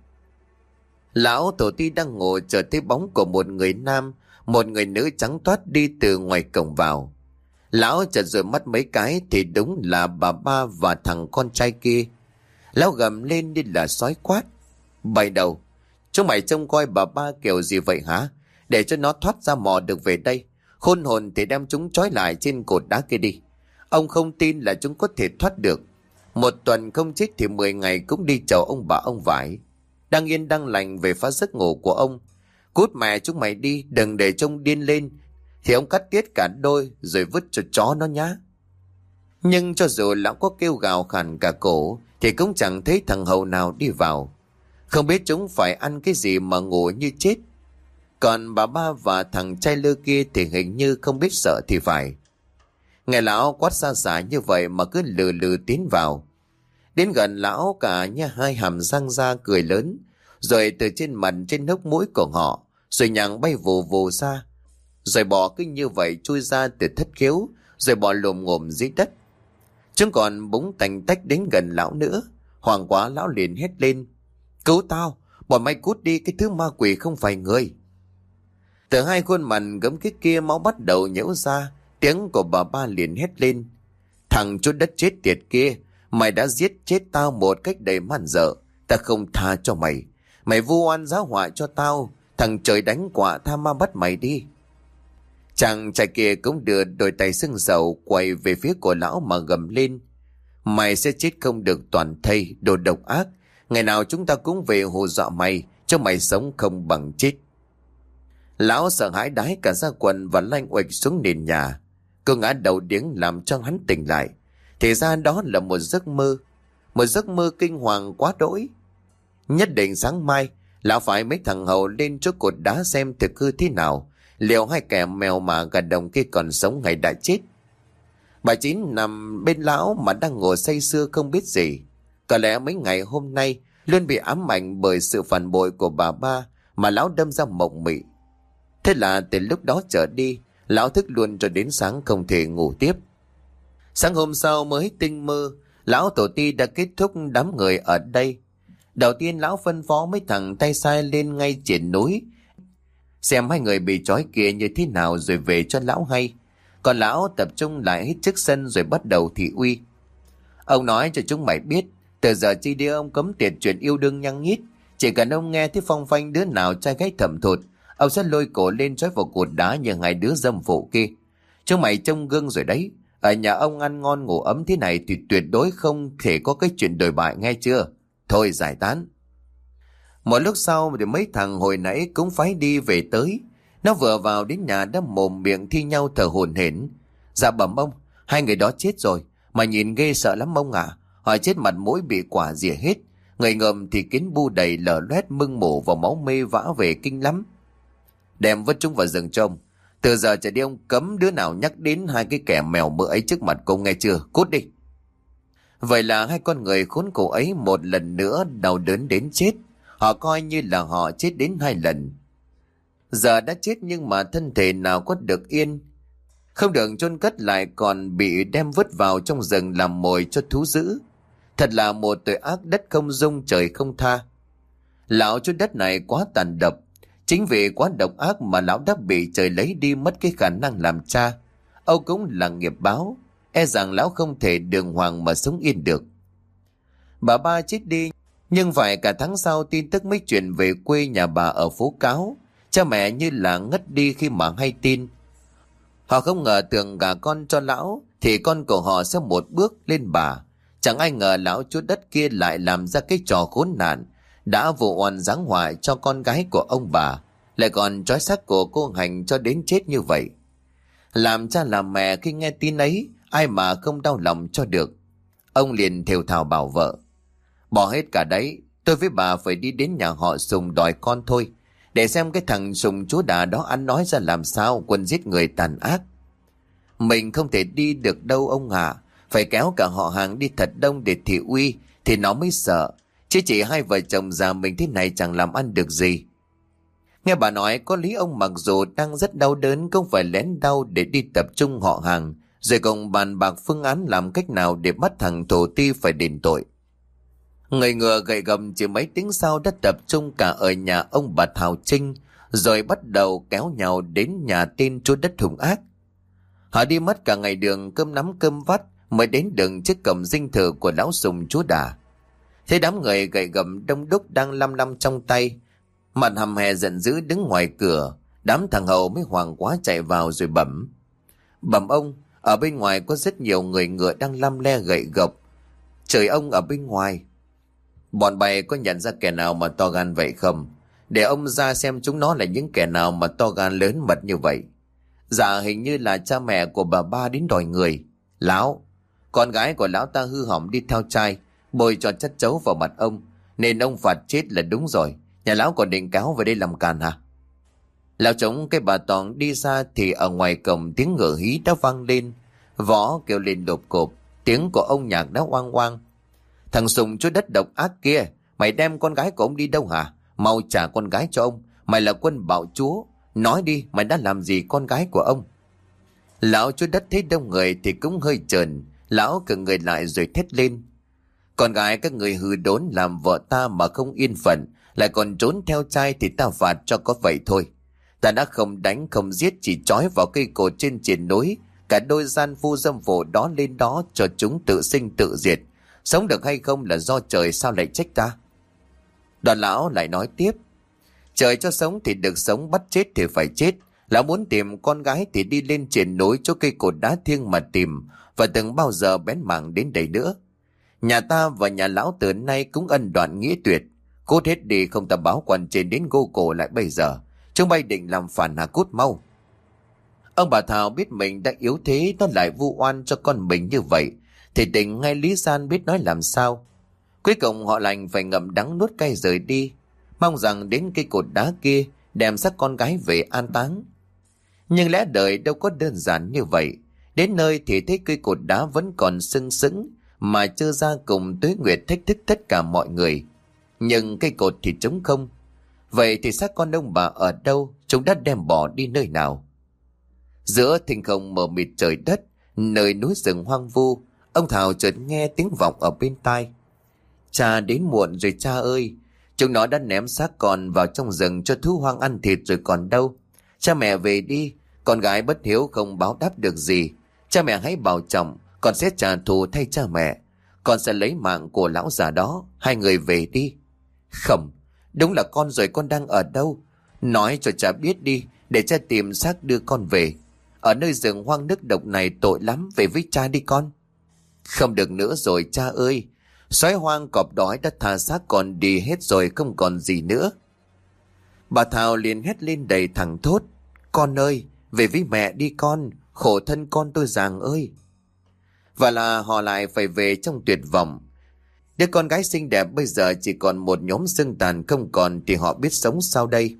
Lão tổ tiên đang ngồi chờ thấy bóng của một người nam, một người nữ trắng toát đi từ ngoài cổng vào. Lão chợt rồi mắt mấy cái thì đúng là bà ba và thằng con trai kia. Lão gầm lên như là sói quát: "Bày đầu, chúng mày trông coi bà ba kiểu gì vậy hả? Để cho nó thoát ra mò được về đây. Khôn hồn thì đem chúng trói lại trên cột đá kia đi. Ông không tin là chúng có thể thoát được. Một tuần không chết thì mười ngày cũng đi chầu ông bà ông vải. Đang yên đang lành về phá giấc ngủ của ông. Cút mẹ chúng mày đi, đừng để trông điên lên thì ông cắt tiết cả đôi rồi vứt cho chó nó nhá." Nhưng cho dù lão có kêu gào khàn cả cổ thì cũng chẳng thấy thằng hầu nào đi vào. Không biết chúng phải ăn cái gì mà ngủ như chết. Còn bà ba và thằng trai lơ kia thì hình như không biết sợ thì phải. Nghe lão quát xa xả như vậy mà cứ lừ lừ tiến vào. Đến gần lão cả nha hai hàm răng ra cười lớn, rồi từ trên mặt trên hốc mũi của họ rồi nhàng bay vù vù ra, rồi bò cứ như vậy chui ra từ thất khiếu, rồi bò lồm ngồm dưới đất. Chúng còn búng tành tách đến gần lão nữa. Hoảng quá lão liền hét lên: "Cứu tao, bọn mày cút đi, cái thứ ma quỷ không phải người." Từ hai khuôn mặt gấm cái kia máu bắt đầu nhễu ra. Tiếng của bà ba liền hét lên: "Thằng chút đất chết tiệt kia, mày đã giết chết tao một cách đầy man dợ. Ta không tha cho mày. Mày vu oan giáo họa cho tao. Thằng trời đánh quả tha ma bắt mày đi." Chàng trai kia cũng đưa đôi tay sưng sầu quay về phía của lão mà gầm lên: "Mày sẽ chết không được toàn thây, đồ độc ác. Ngày nào chúng ta cũng về hù dọa mày, cho mày sống không bằng chết." Lão sợ hãi đái cả ra quần và lanh uệch xuống nền nhà. Cô ngã đầu điếng làm cho hắn tỉnh lại. Thì ra đó là một giấc mơ. Một giấc mơ kinh hoàng quá đỗi. Nhất định sáng mai lão phải mấy thằng hầu lên chỗ cột đá xem thực hư thế nào, liệu hai kẻ mèo mà gà đồng kia còn sống hay đã chết. Bà Chín nằm bên lão mà đang ngồi say sưa không biết gì. Có lẽ mấy ngày hôm nay luôn bị ám ảnh bởi sự phản bội của bà ba mà lão đâm ra mộng mị. Thế là từ lúc đó trở đi, lão thức luôn cho đến sáng không thể ngủ tiếp. Sáng hôm sau mới tinh mơ, lão tổ ti đã kết thúc đám người ở đây. Đầu tiên lão phân phó mấy thằng tay sai lên ngay trên núi, xem hai người bị trói kia như thế nào rồi về cho lão hay. Còn lão tập trung lại hết trước sân rồi bắt đầu thị uy. Ông nói cho chúng mày biết, từ giờ chi đi ông cấm tiệt chuyện yêu đương nhăng nhít. Chỉ cần ông nghe thấy phong phanh đứa nào trai gái thầm thụt, ông sẽ lôi cổ lên trói vào cột đá như hai đứa dâm phụ kia. Chúng mày trông gương rồi đấy. Ở nhà ông ăn ngon ngủ ấm thế này thì tuyệt đối không thể có cái chuyện đồi bại, nghe chưa? Thôi giải tán. Một lúc sau thì mấy thằng hồi nãy cũng phái đi về tới. Nó vừa vào đến nhà đã mồm miệng thi nhau thở hổn hển. Dạ bẩm ông, hai người đó chết rồi. Mà nhìn ghê sợ lắm ông ạ. À. Họ chết mặt mũi bị quả rỉa hết. Người ngầm thì kiến bu đầy lở loét mưng mủ và máu mê vã về kinh lắm. Đem vứt chúng vào rừng trông. Từ giờ trở đi ông cấm đứa nào nhắc đến hai cái kẻ mèo mỡ ấy trước mặt cô, nghe chưa? Cút đi. Vậy là hai con người khốn khổ ấy một lần nữa đau đớn đến chết. Họ coi như là họ chết đến hai lần. Giờ đã chết nhưng mà thân thể nào có được yên. Không được chôn cất lại còn bị đem vứt vào trong rừng làm mồi cho thú dữ. Thật là một tội ác đất không dung trời không tha. Lão chú đất này quá tàn độc. Chính vì quá độc ác mà lão đã bị trời lấy đi mất cái khả năng làm cha. Âu cũng là nghiệp báo. E rằng lão không thể đường hoàng mà sống yên được. Bà ba chết đi, nhưng phải cả tháng sau tin tức mới truyền về quê nhà bà ở phố Cáo. Cha mẹ như là ngất đi khi mà hay tin. Họ không ngờ tưởng gả con cho lão thì con của họ sẽ một bước lên bà. Chẳng ai ngờ lão chúa đất kia lại làm ra cái trò khốn nạn, đã vụ oan giáng họa cho con gái của ông bà, lại còn trói xác của cô Hành cho đến chết như vậy. Làm cha làm mẹ khi nghe tin ấy, ai mà không đau lòng cho được. Ông liền thều thào bảo vợ: bỏ hết cả đấy, tôi với bà phải đi đến nhà họ Sùng đòi con thôi, để xem cái thằng Sùng chúa đà đó ăn nói ra làm sao, quân giết người tàn ác. Mình không thể đi được đâu ông ạ, phải kéo cả họ hàng đi thật đông để thị uy thì nó mới sợ, chứ chỉ hai vợ chồng già mình thế này chẳng làm ăn được gì. Nghe bà nói có lý, ông mặc dù đang rất đau đớn cũng phải lén đau để đi tập trung họ hàng, rồi cùng bàn bạc phương án làm cách nào để bắt thằng thổ ti phải đền tội. Người ngựa gậy gầm chỉ mấy tiếng sau đã tập trung cả ở nhà ông bà Thảo Trinh, rồi bắt đầu kéo nhau đến nhà tên chúa đất hung ác. Họ đi mất cả ngày đường cơm nắm cơm vắt mới đến đường trước cổng dinh thự của lão Sùng chúa đà. Thấy đám người gậy gầm đông đúc đang lăm lăm trong tay, mặt hầm hè giận dữ đứng ngoài cửa, đám thằng hầu mới hoảng quá chạy vào rồi bẩm: bẩm ông, ở bên ngoài có rất nhiều người ngựa đang lăm le gậy gộc. Trời ông, ở bên ngoài bọn bay có nhận ra kẻ nào mà to gan vậy không? Để ông ra xem chúng nó là những kẻ nào mà to gan lớn mật như vậy. Dạ hình như là cha mẹ của bà ba đến đòi người. Lão, con gái của lão ta hư hỏng đi theo trai, bôi cho chất chấu vào mặt ông, nên ông phạt chết là đúng rồi. Nhà lão còn định cáo về đây làm càn hả? Lão chống cái bà Toàn đi ra thì ở ngoài cổng tiếng ngựa hí đã vang lên, võ kêu lên đột cộp, tiếng của ông nhạc đã oang oang. Thằng Sùng chúa đất độc ác kia, mày đem con gái của ông đi đâu hả? Mau trả con gái cho ông, mày là quân bạo chúa, nói đi, mày đã làm gì con gái của ông? Lão chúa đất thấy đông người thì cũng hơi chờn, lão cử người lại rồi thét lên: con gái các người hư đốn làm vợ ta mà không yên phận, lại còn trốn theo trai thì ta phạt cho có vậy thôi. Ta đã không đánh không giết, chỉ trói vào cây cột trên triển núi cả đôi gian phu dâm phụ đó lên đó cho chúng tự sinh tự diệt. Sống được hay không là do trời, sao lại trách ta? Đoàn lão lại nói tiếp: trời cho sống thì được sống, bắt chết thì phải chết. Lão muốn tìm con gái thì đi lên triển núi chỗ cây cột đá thiêng mà tìm, và đừng bao giờ bén mảng đến đây nữa. Nhà ta và nhà lão từ nay cũng ân đoạn nghĩa tuyệt. Cút hết đi, không ta báo quan trên đến gô cổ lại bây giờ. Chúng bay định làm phản hả? Cút mau. Ông bà Thảo biết mình đã yếu thế, nó lại vu oan cho con mình như vậy thì định ngay lý gian biết nói làm sao. Cuối cùng họ lành phải ngậm đắng nuốt cay rời đi, mong rằng đến cây cột đá kia đem xác con gái về an táng. Nhưng lẽ đời đâu có đơn giản như vậy. Đến nơi thì thấy cây cột đá vẫn còn sưng sững mà chưa ra cùng tuế nguyệt thách thức tất cả mọi người. Nhưng cây cột thì trống không. Vậy thì xác con ông bà ở đâu? Chúng đã đem bỏ đi nơi nào? Giữa thinh không mờ mịt trời đất, nơi núi rừng hoang vu, ông Thảo chợt nghe tiếng vọng ở bên tai: cha đến muộn rồi cha ơi. Chúng nó đã ném xác con vào trong rừng cho thú hoang ăn thịt rồi còn đâu. Cha mẹ về đi, con gái bất hiếu không báo đáp được gì. Cha mẹ hãy bảo trọng, con sẽ trả thù thay cha mẹ. Con sẽ lấy mạng của lão già đó, hai người về đi. Không, đúng là con rồi, con đang ở đâu? Nói cho cha biết đi, để cha tìm xác đưa con về. Ở nơi rừng hoang nước độc này tội lắm, về với cha đi con. Không được nữa rồi cha ơi. Sói hoang cọp đói đã tha xác con đi hết rồi, không còn gì nữa. Bà Thảo liền hét lên đầy thẳng thốt: con ơi, về với mẹ đi con, khổ thân con tôi Giàng ơi. Và là họ lại phải về trong tuyệt vọng. Đứa con gái xinh đẹp bây giờ chỉ còn một nhóm xương tàn không còn, thì họ biết sống sao đây?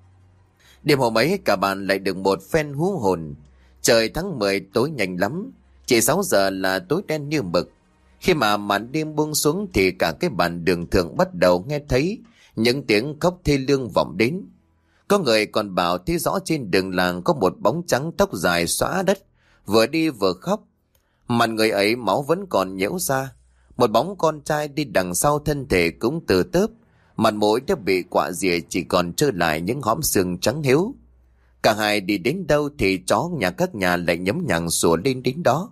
Đêm hôm ấy cả bàn lại được một phen hú hồn. Trời tháng mười tối nhanh lắm, chỉ sáu giờ là tối đen như mực. Khi mà màn đêm buông xuống thì cả cái bàn đường thượng bắt đầu nghe thấy những tiếng khóc thê lương vọng đến. Có người còn bảo thấy rõ trên đường làng có một bóng trắng tóc dài xõa đất, vừa đi vừa khóc. Mặt người ấy máu vẫn còn nhễu ra. Một bóng con trai đi đằng sau thân thể cũng từ tớp, mặt mũi đã bị quạ rỉa, chỉ còn trơ lại những hõm xương trắng hiếu. Cả hai đi đến đâu thì chó nhà các nhà lại nhấm nhằng sủa lên đến đó.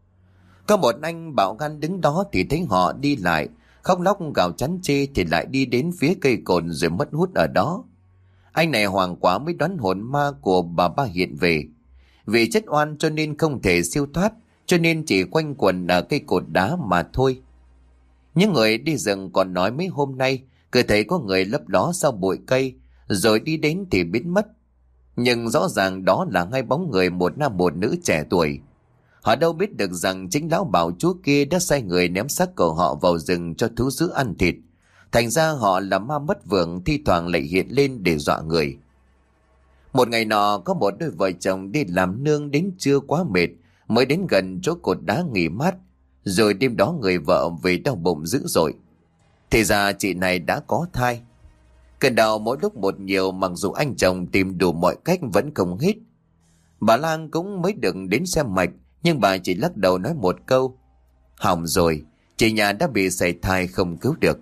Có một anh bạo gan đứng đó thì thấy họ đi lại, khóc lóc gào chán chê thì lại đi đến phía cây cồn rồi mất hút ở đó. Anh này hoảng quá mới đoán hồn ma của bà ba hiện về. Vì chết oan cho nên không thể siêu thoát, cho nên chỉ quanh quẩn ở cây cột đá mà thôi. Những người đi rừng còn nói mấy hôm nay cứ thấy có người lấp ló sau bụi cây, rồi đi đến thì biến mất. Nhưng rõ ràng đó là hai bóng người, một nam một nữ trẻ tuổi. Họ đâu biết được rằng chính lão bảo chúa kia đã sai người ném xác của họ vào rừng cho thú dữ ăn thịt. Thành ra họ là ma mất vượng, thi thoảng lại hiện lên để dọa người. Một ngày nọ có một đôi vợ chồng đi làm nương đến trưa quá mệt, mới đến gần chỗ cột đá nghỉ mát. Rồi đêm đó người vợ về đau bụng dữ dội. Thì ra chị này đã có thai. Cơn đau mỗi lúc một nhiều, mặc dù anh chồng tìm đủ mọi cách vẫn không hết. Bà Lan cũng mới được đến xem mạch, nhưng bà chỉ lắc đầu nói một câu: hỏng rồi, chị nhà đã bị sảy thai không cứu được.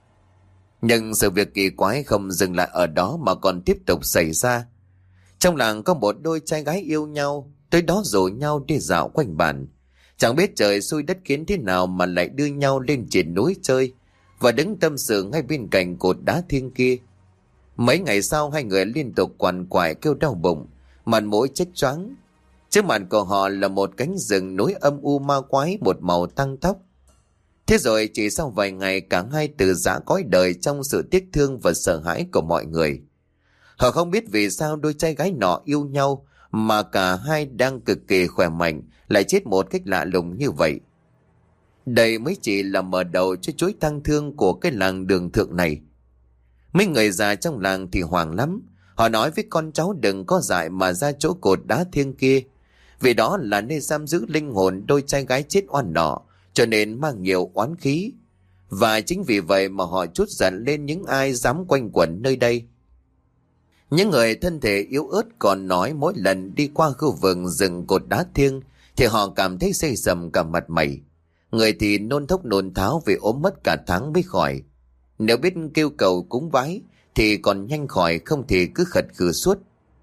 Nhưng sự việc kỳ quái không dừng lại ở đó mà còn tiếp tục xảy ra. Trong làng có một đôi trai gái yêu nhau, tới đó rủ nhau đi dạo quanh bản. Chẳng biết trời xui đất khiến thế nào mà lại đưa nhau lên trên núi chơi và đứng tâm sự ngay bên cạnh cột đá thiêng kia. Mấy ngày sau hai người liên tục quằn quại kêu đau bụng, mặt mũi chết choáng. Trước mặt của họ là một cánh rừng núi âm u ma quái, một màu tăng tóc. Thế rồi chỉ sau vài ngày cả hai từ giã cõi đời trong sự tiếc thương và sợ hãi của mọi người. Họ không biết vì sao đôi trai gái nọ yêu nhau mà cả hai đang cực kỳ khỏe mạnh lại chết một cách lạ lùng như vậy. Đây mới chỉ là mở đầu cho chuỗi tang thương của cái làng đường thượng này. Mấy người già trong làng thì hoảng lắm. Họ nói với con cháu đừng có dại mà ra chỗ cột đá thiêng kia, vì đó là nơi giam giữ linh hồn đôi trai gái chết oan nọ, cho nên mang nhiều oán khí. Và chính vì vậy mà họ trút giận lên những ai dám quanh quẩn nơi đây. Những người thân thể yếu ớt còn nói mỗi lần đi qua khu vực rừng cột đá thiêng thì họ cảm thấy xây sầm cả mặt mày. Người thì nôn thốc nôn tháo vì ốm mất cả tháng mới khỏi. Nếu biết kêu cầu cúng bái thì còn nhanh khỏi, không thì cứ khật khừ suốt.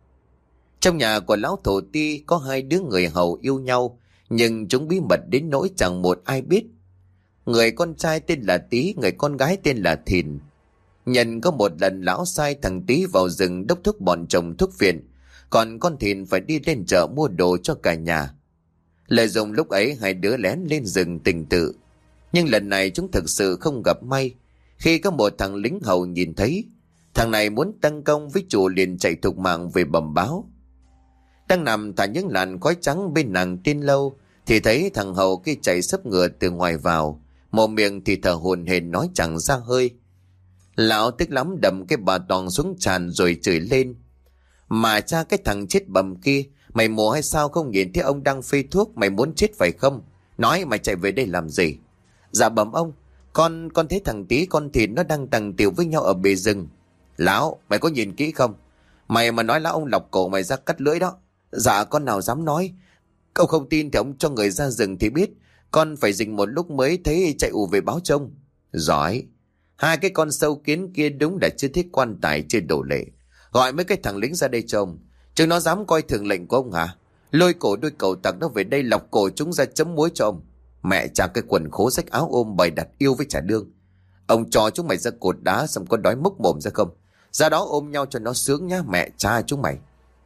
Trong nhà của lão thổ ti có hai đứa người hầu yêu nhau, nhưng chúng bí mật đến nỗi chẳng một ai biết. Người con trai tên là Tý, người con gái tên là Thìn. Nhận có một lần lão sai thằng Tý vào rừng đốc thúc bọn chồng thuốc phiện, còn con Thìn phải đi lên chợ mua đồ cho cả nhà. Lợi dụng lúc ấy hai đứa lén lên rừng tình tự. Nhưng lần này chúng thực sự không gặp may. Khi có một thằng lính hầu nhìn thấy, thằng này muốn tăng công với chủ liền chạy thục mạng về bẩm báo. Đang nằm thả những làn khói trắng bên nàng tin lâu thì thấy thằng hầu kia chạy sấp ngựa từ ngoài vào, mồm miệng thì thở hổn hển nói chẳng ra hơi. Lão tức lắm đầm cái bà toàn xuống tràn rồi chửi lên: mà cha cái thằng chết bầm kia, mày mù hay sao không nhìn thấy ông đang phê thuốc, mày muốn chết phải không? Nói mày chạy về đây làm gì? Dạ bẩm ông, con con thấy thằng Tý con Thìn nó đang tằng tiệu với nhau ở bề rừng. Lão, mày có nhìn kỹ không? Mày mà nói lão ông lọc cổ mày ra cắt lưỡi đó. Dạ con nào dám nói. Cậu không tin thì ông cho người ra rừng thì biết. Con phải rình một lúc mới thấy chạy ù về báo trông. Giỏi. Hai cái con sâu kiến kia đúng là chưa thích quan tài chưa đổ lệ. Gọi mấy cái thằng lính ra đây trông. Chúng nó dám coi thường lệnh của ông hả? Lôi cổ đôi cậu tặc nó về đây lọc cổ chúng ra chấm muối cho ông. Mẹ cha cái quần khố rách áo ôm bày đặt yêu với trả đương. Ông cho chúng mày ra cột đá xong có đói mốc mồm ra không? Ra đó ôm nhau cho nó sướng nhá mẹ cha chúng mày.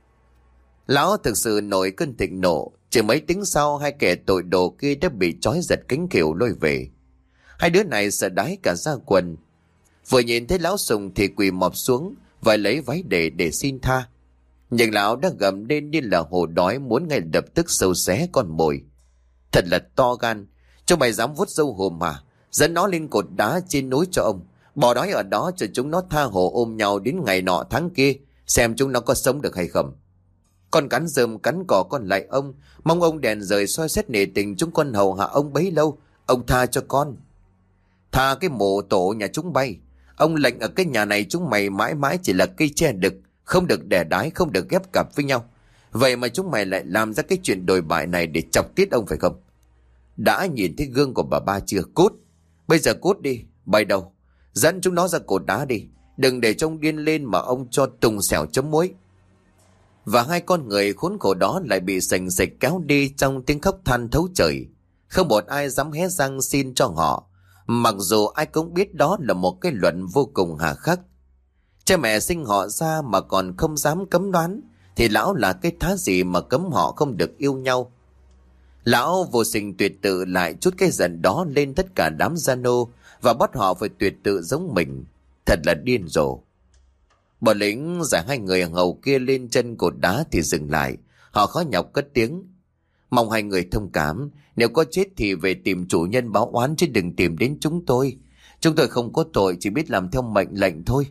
Lão thực sự nổi cơn thịnh nộ. Chỉ mấy tiếng sau hai kẻ tội đồ kia đã bị trói giật cánh kiểu lôi về. Hai đứa này sợ đái cả ra quần. Vừa nhìn thấy lão Sùng thì quỳ mọp xuống và lấy váy để để xin tha. Nhưng lão đã gầm lên như là hổ đói, muốn ngay lập tức sâu xé con mồi. Thật là to gan. Chúng mày dám vuốt râu hùm mà. Dẫn nó lên cột đá trên núi cho ông. Bỏ đói ở đó cho chúng nó tha hồ ôm nhau đến ngày nọ tháng kia, xem chúng nó có sống được hay không. Con cắn rơm cắn cỏ con lại ông, mong ông đèn rời soi xét nể tình chúng con hầu hạ ông bấy lâu. Ông tha cho con. Tha cái mộ tổ nhà chúng bay. Ông lệnh ở cái nhà này chúng mày mãi mãi chỉ là cây tre đực, không được đẻ đái, không được ghép cặp với nhau. Vậy mà chúng mày lại làm ra cái chuyện đồi bại này để chọc tiết ông phải không? Đã nhìn thấy gương của bà ba chưa? Cút. Bây giờ cút đi. Bay đâu? Dẫn chúng nó ra cột đá đi. Đừng để trông điên lên mà ông cho tùng xẻo chấm muối. Và hai con người khốn khổ đó lại bị sành sạch kéo đi trong tiếng khóc than thấu trời. Không một ai dám hé răng xin cho họ, mặc dù ai cũng biết đó là một cái luận vô cùng hà khắc. Cha mẹ sinh họ ra mà còn không dám cấm đoán, thì lão là cái thá gì mà cấm họ không được yêu nhau. Lão vô sinh tuyệt tự lại chút cái giận đó lên tất cả đám gia nô và bắt họ phải tuyệt tự giống mình. Thật là điên rồ. Bọn lính giải hai người hầu kia lên chân cột đá thì dừng lại. Họ khó nhọc cất tiếng: Mong hai người thông cảm, nếu có chết thì về tìm chủ nhân báo oán chứ đừng tìm đến chúng tôi. Chúng tôi không có tội, chỉ biết làm theo mệnh lệnh thôi.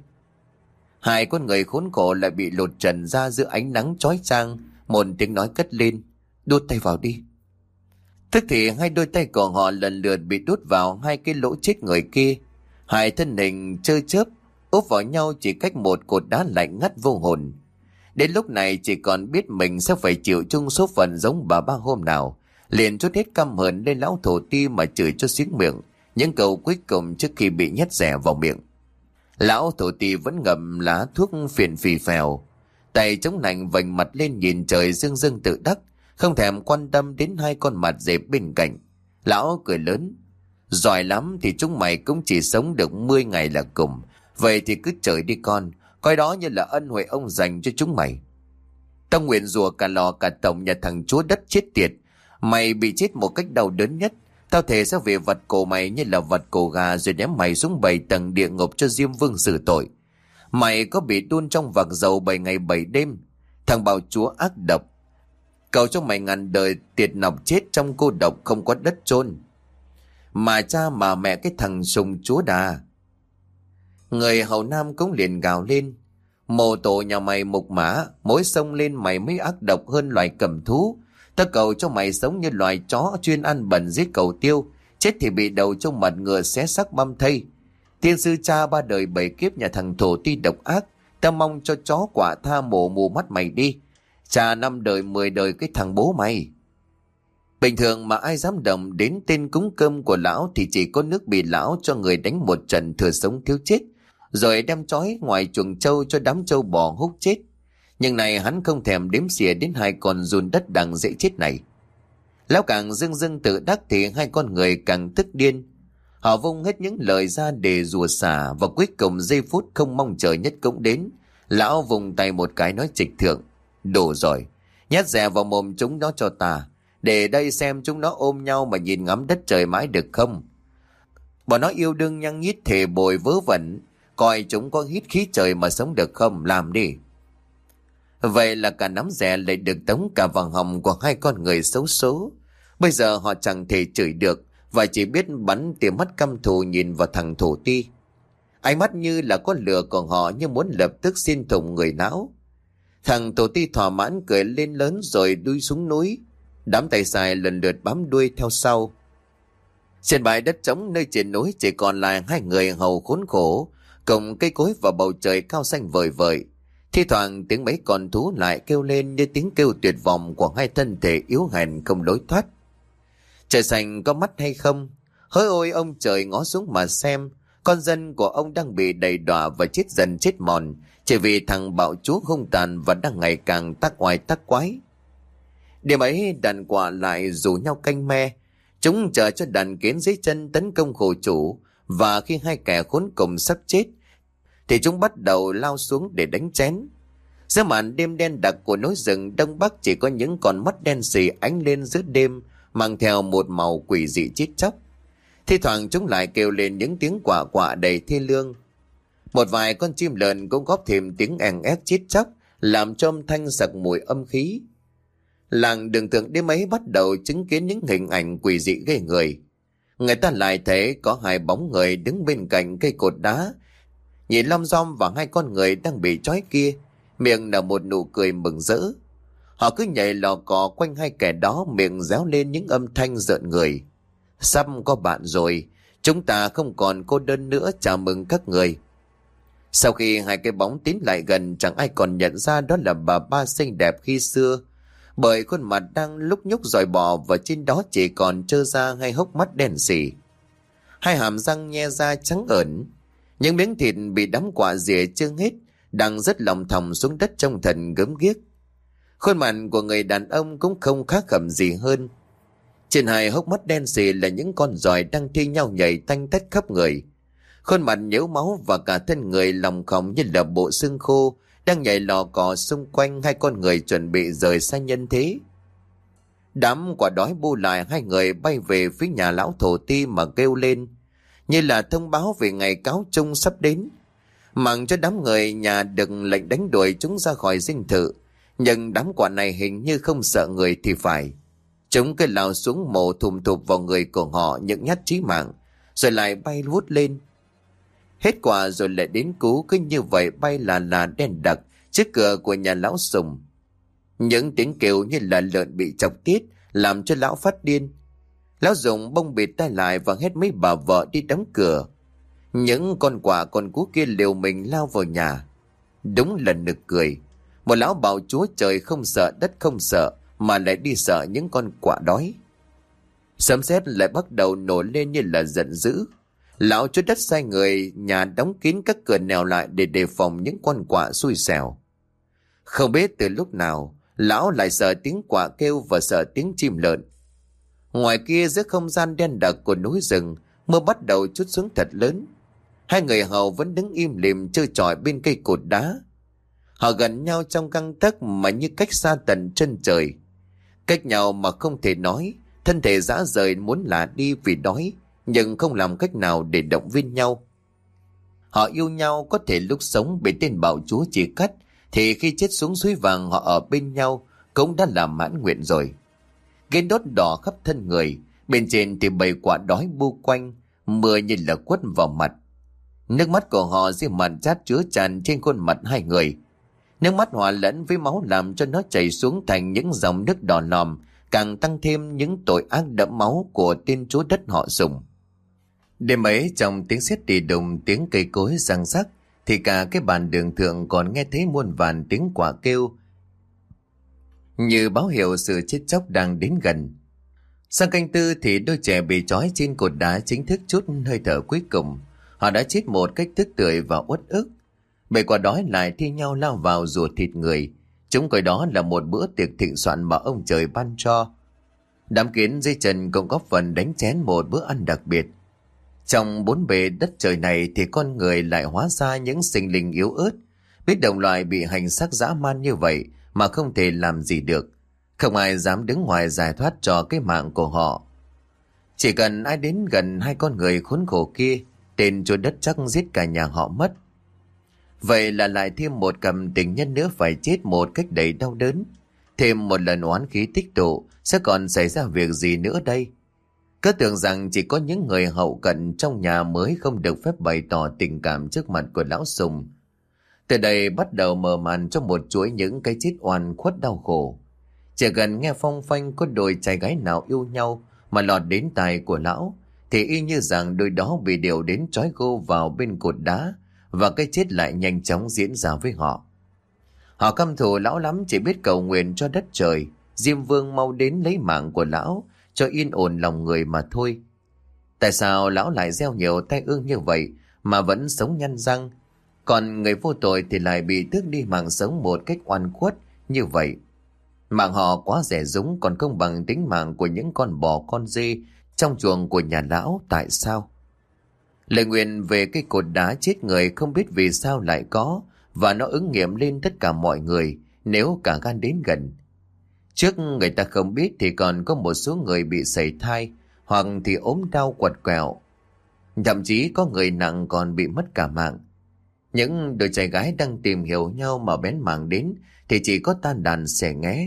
Hai con người khốn khổ lại bị lột trần ra giữa ánh nắng chói chang. Một tiếng nói cất lên: đút tay vào đi. Tức thì hai đôi tay của họ lần lượt bị đút vào hai cái lỗ chết người kia. Hai thân hình chơ chớp úp vào nhau chỉ cách một cột đá lạnh ngắt vô hồn. Đến lúc này chỉ còn biết mình sẽ phải chịu chung số phận giống bà ba hôm nào. Liền trút hết căm hờn lên lão thổ ti mà chửi cho xiếc miệng những câu cuối cùng trước khi bị nhét rẻ vào miệng. Lão thổ ti vẫn ngậm lá thuốc phiền phì phèo, tay chống nạnh vành mặt lên nhìn trời dương dương tự đắc, không thèm quan tâm đến hai con mặt dẹp bên cạnh. Lão cười lớn: giỏi lắm, thì chúng mày cũng chỉ sống được mười ngày là cùng. Vậy thì cứ trời đi con, coi đó như là ân huệ ông dành cho chúng mày. Tao nguyện rủa cả lò cả tổng nhà thằng chúa đất chết tiệt. Mày bị chết một cách đau đớn nhất. Tao thề sẽ về vật cổ mày như là vật cổ gà, rồi ném mày xuống bảy tầng địa ngục cho Diêm Vương xử tội. Mày có bị đun trong vạc dầu bảy ngày bảy đêm. Thằng bào chúa ác độc, cầu cho mày ngàn đời tiệt nọc chết trong cô độc không có đất chôn. Mà cha mà mẹ cái thằng sùng chúa đà. Người hầu nam cũng liền gào lên: mồ tổ nhà mày mục mã, mối sông lên mày mới ác độc hơn loài cầm thú. Ta cầu cho mày sống như loài chó chuyên ăn bẩn giết cầu tiêu, chết thì bị đầu trong mặt ngựa xé xác băm thây. Tiên sư cha ba đời bảy kiếp nhà thằng thổ ti độc ác, ta mong cho chó quả tha mổ mù mắt mày đi. Cha năm đời mười đời cái thằng bố mày. Bình thường mà ai dám động đến tên cúng cơm của lão thì chỉ có nước bị lão cho người đánh một trận thừa sống thiếu chết, rồi đem trói ngoài chuồng trâu cho đám trâu bò húc chết. Nhưng này hắn không thèm đếm xỉa đến hai con giun đất đang dễ chết này. Lão càng dưng dưng tự đắc thì hai con người càng tức điên. Họ vung hết những lời ra để rủa xả, và cuối cùng giây phút không mong chờ nhất cũng đến. Lão vùng tay một cái nói trịch thượng: đủ rồi, nhét dẻ vào mồm chúng nó cho ta, để đây xem chúng nó ôm nhau mà nhìn ngắm đất trời mãi được không. Bọn nó yêu đương nhăng nhít thề bồi vớ vẩn, coi chúng có hít khí trời mà sống được không, làm đi. Vậy là cả nắm dẻ lại được tống cả vào họng của hai con người xấu số. Bây giờ họ chẳng thể chửi được, và chỉ biết bắn tia mắt căm thù nhìn vào thằng thổ ti. Ánh mắt như là có lửa của họ, như muốn lập tức xin thủng người não. Thằng thổ ti thỏa mãn cười lên lớn rồi đuôi xuống núi. Đám tay xài lần lượt bám đuôi theo sau. Trên bãi đất trống nơi trên núi chỉ còn lại hai người hầu khốn khổ, cùng cây cối và bầu trời cao xanh vời vợi. Thi thoảng tiếng mấy con thú lại kêu lên như tiếng kêu tuyệt vọng của hai thân thể yếu hèn không lối thoát. Trời xanh có mắt hay không? Hỡi ôi ông trời, ngó xuống mà xem, con dân của ông đang bị đầy đọa và chết dần chết mòn, chỉ vì thằng bạo chúa hung tàn và đang ngày càng tác oai tác quái. Đêm ấy đàn quạ lại rủ nhau canh me. Chúng chờ cho đàn kiến dưới chân tấn công khổ chủ, và khi hai kẻ khốn cùng sắp chết thì chúng bắt đầu lao xuống để đánh chén. Giữa màn đêm đen đặc của núi rừng đông bắc chỉ có những con mắt đen sì ánh lên giữa đêm, mang theo một màu quỷ dị chết chóc. Thi thoảng chúng lại kêu lên những tiếng quạ quạ đầy thê lương. Một vài con chim lợn cũng góp thêm tiếng èn ép chết chóc, làm cho âm thanh sặc mùi âm khí. Làng đường thượng đêm ấy bắt đầu chứng kiến những hình ảnh quỷ dị ghê người. Người ta lại thấy có hai bóng người đứng bên cạnh cây cột đá, nhìn lom rom vào hai con người đang bị trói kia, miệng nở một nụ cười mừng rỡ. Họ cứ nhảy lò cò quanh hai kẻ đó, miệng réo lên những âm thanh rợn người. Sắp có bạn rồi, chúng ta không còn cô đơn nữa, chào mừng các người. Sau khi hai cái bóng tiến lại gần, chẳng ai còn nhận ra đó là bà ba xinh đẹp khi xưa, bởi khuôn mặt đang lúc nhúc dòi bò và trên đó chỉ còn trơ ra hai hốc mắt đen sì, hai hàm răng nhe ra trắng ẩn, những miếng thịt bị đám quạ rỉa chưa hết đang rất lòng thòng xuống đất trông thần gớm ghiếc. Khuôn mặt của người đàn ông cũng không khác hẳn gì hơn. Trên hai hốc mắt đen sì là những con giòi đang thi nhau nhảy tanh tách khắp người. Khuôn mặt nhễu máu và cả thân người lòng khòng như là bộ xương khô đang nhảy lò cò xung quanh hai con người chuẩn bị rời xa nhân thế. Đám quả đói bu lại hai người bay về phía nhà lão thổ ti mà kêu lên, như là thông báo về ngày cáo chung sắp đến. Mặc cho đám người nhà đừng lệnh đánh đuổi chúng ra khỏi dinh thự, nhưng đám quả này hình như không sợ người thì phải. Chúng cứ lao xuống mổ thùm thụp vào người của họ những nhát chí mạng, rồi lại bay vút lên. Hết quả rồi lại đến cú, cứ như vậy bay là là đen đặc trước cửa của nhà lão Sùng. Những tiếng kêu như là lợn bị chọc tiết làm cho lão phát điên. Lão dùng bông bịt tai lại và hét mấy bà vợ đi đóng cửa. Những con quạ con cú kia liều mình lao vào nhà. Đúng là nực cười. Một lão bào chúa trời không sợ đất không sợ, mà lại đi sợ những con quạ đói. Sấm sét lại bắt đầu nổi lên như là giận dữ. Lão chúa đất sai người nhà đóng kín các cửa nẻo lại để đề phòng những con quạ xui xẻo. Không biết từ lúc nào, lão lại sợ tiếng quạ kêu và sợ tiếng chim lợn. Ngoài kia giữa không gian đen đặc của núi rừng, mưa bắt đầu trút xuống thật lớn. Hai người hầu vẫn đứng im lìm chơi trọi bên cây cột đá. Họ gần nhau trong găng tấc mà như cách xa tận chân trời. Cách nhau mà không thể nói, thân thể rã rời muốn lả đi vì đói, nhưng không làm cách nào để động viên nhau. Họ yêu nhau có thể lúc sống bị tên bạo chúa chỉ cắt, thì khi chết xuống suối vàng họ ở bên nhau cũng đã là mãn nguyện rồi. Ghê đốt đỏ khắp thân người, bên trên thì bầy quả đói bu quanh, mưa như là quất vào mặt. Nước mắt của họ dưới màn chát chứa tràn trên khuôn mặt hai người. Nước mắt hòa lẫn với máu làm cho nó chảy xuống thành những dòng nước đỏ lòm, càng tăng thêm những tội ác đẫm máu của tên chúa đất họ Sùng. Đêm ấy trong tiếng sét đi đùng, tiếng cây cối răng rắc, thì cả cái bàn đường thượng còn nghe thấy muôn vàn tiếng quạ kêu, như báo hiệu sự chết chóc đang đến gần. Sang canh tư thì đôi trẻ bị trói trên cột đá chính thức chút hơi thở cuối cùng. Họ đã chết một cách tức tưởi và uất ức. Bầy quả đói lại thi nhau lao vào rùa thịt người. Chúng coi đó là một bữa tiệc thịnh soạn mà ông trời ban cho. Đám kiến dây trần cũng góp phần đánh chén một bữa ăn đặc biệt. Trong bốn bề đất trời này thì con người lại hóa ra những sinh linh yếu ớt, biết đồng loại bị hành xác dã man như vậy mà không thể làm gì được. Không ai dám đứng ngoài giải thoát cho cái mạng của họ. Chỉ cần ai đến gần hai con người khốn khổ kia, tên chúa đất chắc giết cả nhà họ mất. Vậy là lại thêm một cặp tình nhân nữa phải chết một cách đầy đau đớn. Thêm một lần oán khí tích tụ, sẽ còn xảy ra việc gì nữa đây? Cứ tưởng rằng chỉ có những người hậu cận trong nhà mới không được phép bày tỏ tình cảm trước mặt của lão Sùng. Từ đây bắt đầu mở màn cho một chuỗi những cái chết oan khuất đau khổ. Chỉ cần nghe phong phanh có đôi trai gái nào yêu nhau mà lọt đến tai của lão, thì y như rằng đôi đó bị điều đến trói gô vào bên cột đá, và cái chết lại nhanh chóng diễn ra với họ. Họ căm thù lão lắm, chỉ biết cầu nguyện cho đất trời, Diêm Vương mau đến lấy mạng của lão, cho yên ổn lòng người mà thôi. Tại sao lão lại gieo nhiều tai ương như vậy mà vẫn sống nhăn răng, còn người vô tội thì lại bị tước đi mạng sống một cách oan khuất như vậy? Mạng họ quá rẻ rúng, còn không bằng tính mạng của những con bò con dê trong chuồng của nhà lão. Tại sao? Lời nguyện về cái cột đá chết người không biết vì sao lại có, và nó ứng nghiệm lên tất cả mọi người nếu cả gan đến gần. Trước người ta không biết thì còn có một số người bị sảy thai, hoặc thì ốm đau quặt quẹo, thậm chí có người nặng còn bị mất cả mạng. Những đôi trai gái đang tìm hiểu nhau mà bén mảng đến thì chỉ có tan đàn xẻ nghé.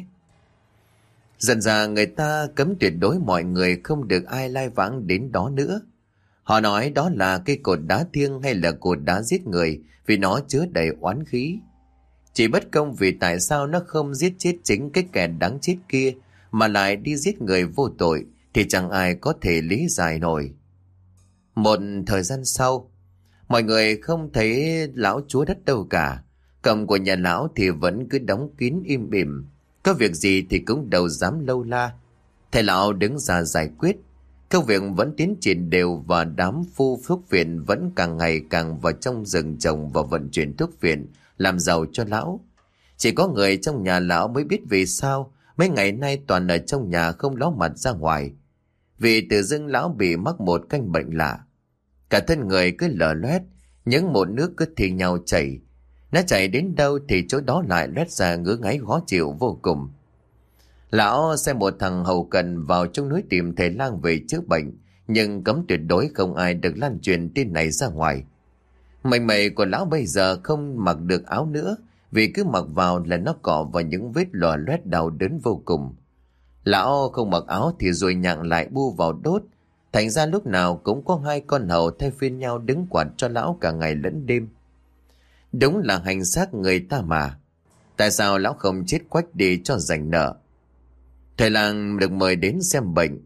Dần ra người ta cấm tuyệt đối mọi người không được ai lai vãng đến đó nữa. Họ nói đó là cây cột đá thiêng hay là cột đá giết người vì nó chứa đầy oán khí. Chỉ bất công vì tại sao nó không giết chết chính cái kẻ đáng chết kia mà lại đi giết người vô tội thì chẳng ai có thể lý giải nổi. Một thời gian sau, mọi người không thấy lão chúa đất đâu cả. Cổng của nhà lão thì vẫn cứ đóng kín im ỉm, có việc gì thì cũng đâu dám lâu la. Thầy lão đứng ra giải quyết. Công việc vẫn tiến triển đều và đám phu thuốc viện vẫn càng ngày càng vào trong rừng trồng và vận chuyển thuốc viện làm giàu cho lão. Chỉ có người trong nhà lão mới biết vì sao mấy ngày nay toàn ở trong nhà không ló mặt ra ngoài. Vì tự dưng lão bị mắc một căn bệnh lạ. Cả thân người cứ lở loét, những mụn nước cứ thi nhau chảy. Nó chảy đến đâu thì chỗ đó lại loét ra ngứa ngáy khó chịu vô cùng. Lão xem một thằng hầu cận vào trong núi tìm thầy lang về chữa bệnh, nhưng cấm tuyệt đối không ai được lan truyền tin này ra ngoài. Mệnh mày của lão bây giờ không mặc được áo nữa, vì cứ mặc vào là nó cọ vào những vết lòa loét đau đớn vô cùng. Lão không mặc áo thì rồi nhặng lại bu vào đốt. Thành ra lúc nào cũng có hai con hầu thay phiên nhau đứng quạt cho lão cả ngày lẫn đêm. Đúng là hành xác người ta mà. Tại sao lão không chết quách đi cho rảnh nợ? Thầy làng được mời đến xem bệnh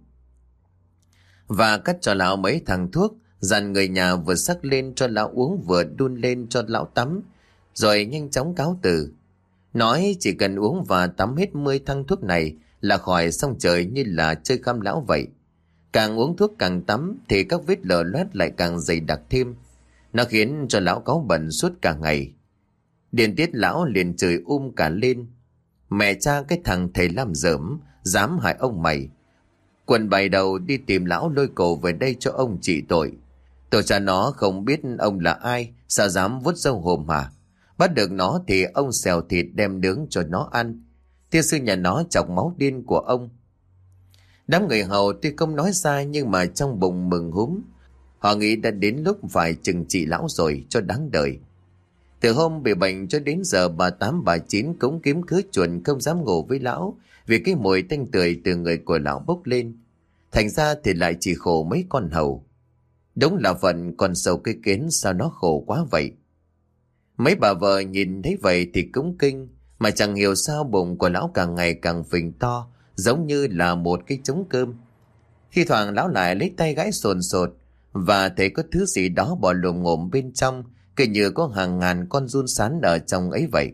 và cắt cho lão mấy thằng thuốc, dặn người nhà vừa sắc lên cho lão uống vừa đun lên cho lão tắm, rồi nhanh chóng cáo từ. Nói chỉ cần uống và tắm hết mười thang thuốc này là khỏi xong trời, như là chơi khăm lão vậy. Càng uống thuốc càng tắm thì các vết lở loét lại càng dày đặc thêm. Nó khiến cho lão cáu bẩn suốt cả ngày. Điền tiết lão liền chửi um cả lên. Mẹ cha cái thằng thầy làm dởm, dám hại ông mày. Quần bày đầu đi tìm lão lôi cổ về đây cho ông trị tội. Tổ cha nó không biết ông là ai, sao dám vuốt râu hồm mà. Bắt được nó thì ông xèo thịt đem nướng cho nó ăn. Tiên sư nhà nó chọc máu điên của ông. Đám người hầu tuy không nói ra nhưng mà trong bụng mừng húm. Họ nghĩ đã đến lúc phải trừng trị lão rồi cho đáng đời. Từ hôm bị bệnh cho đến giờ bà Tám bà Chín cũng kiếm cớ chuồn không dám ngủ với lão, vì cái mùi tanh tưởi từ người của lão bốc lên. Thành ra thì lại chỉ khổ mấy con hầu. Đúng là phận con sâu cái kiến, sao nó khổ quá vậy. Mấy bà vợ nhìn thấy vậy thì cũng kinh, mà chẳng hiểu sao bụng của lão càng ngày càng phình to, giống như là một cái trống cơm. Thi thoảng lão lại lấy tay gãi sồn sột và thấy có thứ gì đó bò lồm ngồm bên trong, cứ như có hàng ngàn con giun sán ở trong ấy vậy.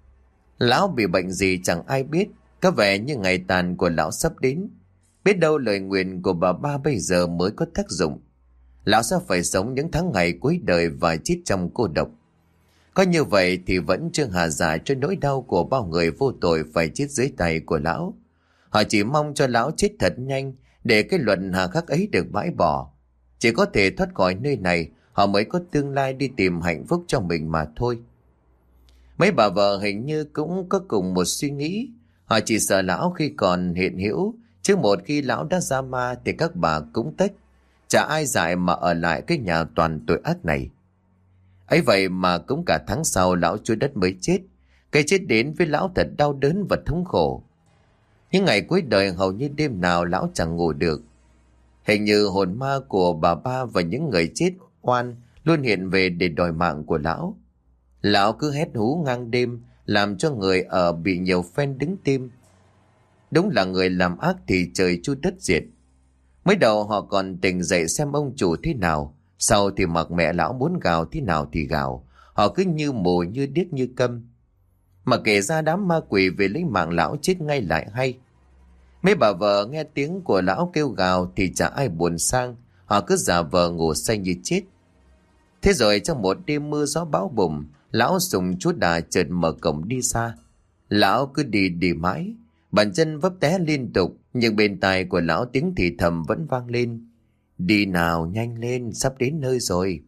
Lão bị bệnh gì chẳng ai biết, có vẻ như ngày tàn của lão sắp đến. Biết đâu lời nguyền của bà ba bây giờ mới có tác dụng. Lão sẽ phải sống những tháng ngày cuối đời và chết trong cô độc. Có như vậy thì vẫn chưa hạ giải cho nỗi đau của bao người vô tội phải chết dưới tay của lão. Họ chỉ mong cho lão chết thật nhanh để cái luật hà khắc ấy được bãi bỏ. Chỉ có thể thoát khỏi nơi này, họ mới có tương lai đi tìm hạnh phúc cho mình mà thôi. Mấy bà vợ hình như cũng có cùng một suy nghĩ. Họ chỉ sợ lão khi còn hiện hữu, chứ một khi lão đã ra ma thì các bà cũng tách. Chả ai dại mà ở lại cái nhà toàn tội ác này. Ấy vậy mà cũng cả tháng sau lão chui đất mới chết. Cái chết đến với lão thật đau đớn và thống khổ. Những ngày cuối đời hầu như đêm nào lão chẳng ngủ được. Hình như hồn ma của bà ba và những người chết oan luôn hiện về để đòi mạng của lão. Lão cứ hét hú ngang đêm, làm cho người ở bị nhiều phen đứng tim. Đúng là người làm ác thì trời chu đất diệt. Mới đầu họ còn tỉnh dậy xem ông chủ thế nào, sau thì mặc mẹ lão muốn gào thế nào thì gào. Họ cứ như mù như điếc như câm. Mà kể ra đám ma quỷ về lấy mạng lão chết ngay lại hay. Mấy bà vợ nghe tiếng của lão kêu gào thì chả ai buồn sang, họ cứ giả vờ ngủ say như chết. Thế rồi trong một đêm mưa gió bão bùng, lão sùng chút đà chợt mở cổng đi xa. Lão cứ đi đi mãi, bàn chân vấp té liên tục, nhưng bên tai của lão tiếng thì thầm vẫn vang lên. Đi nào, nhanh lên, sắp đến nơi rồi.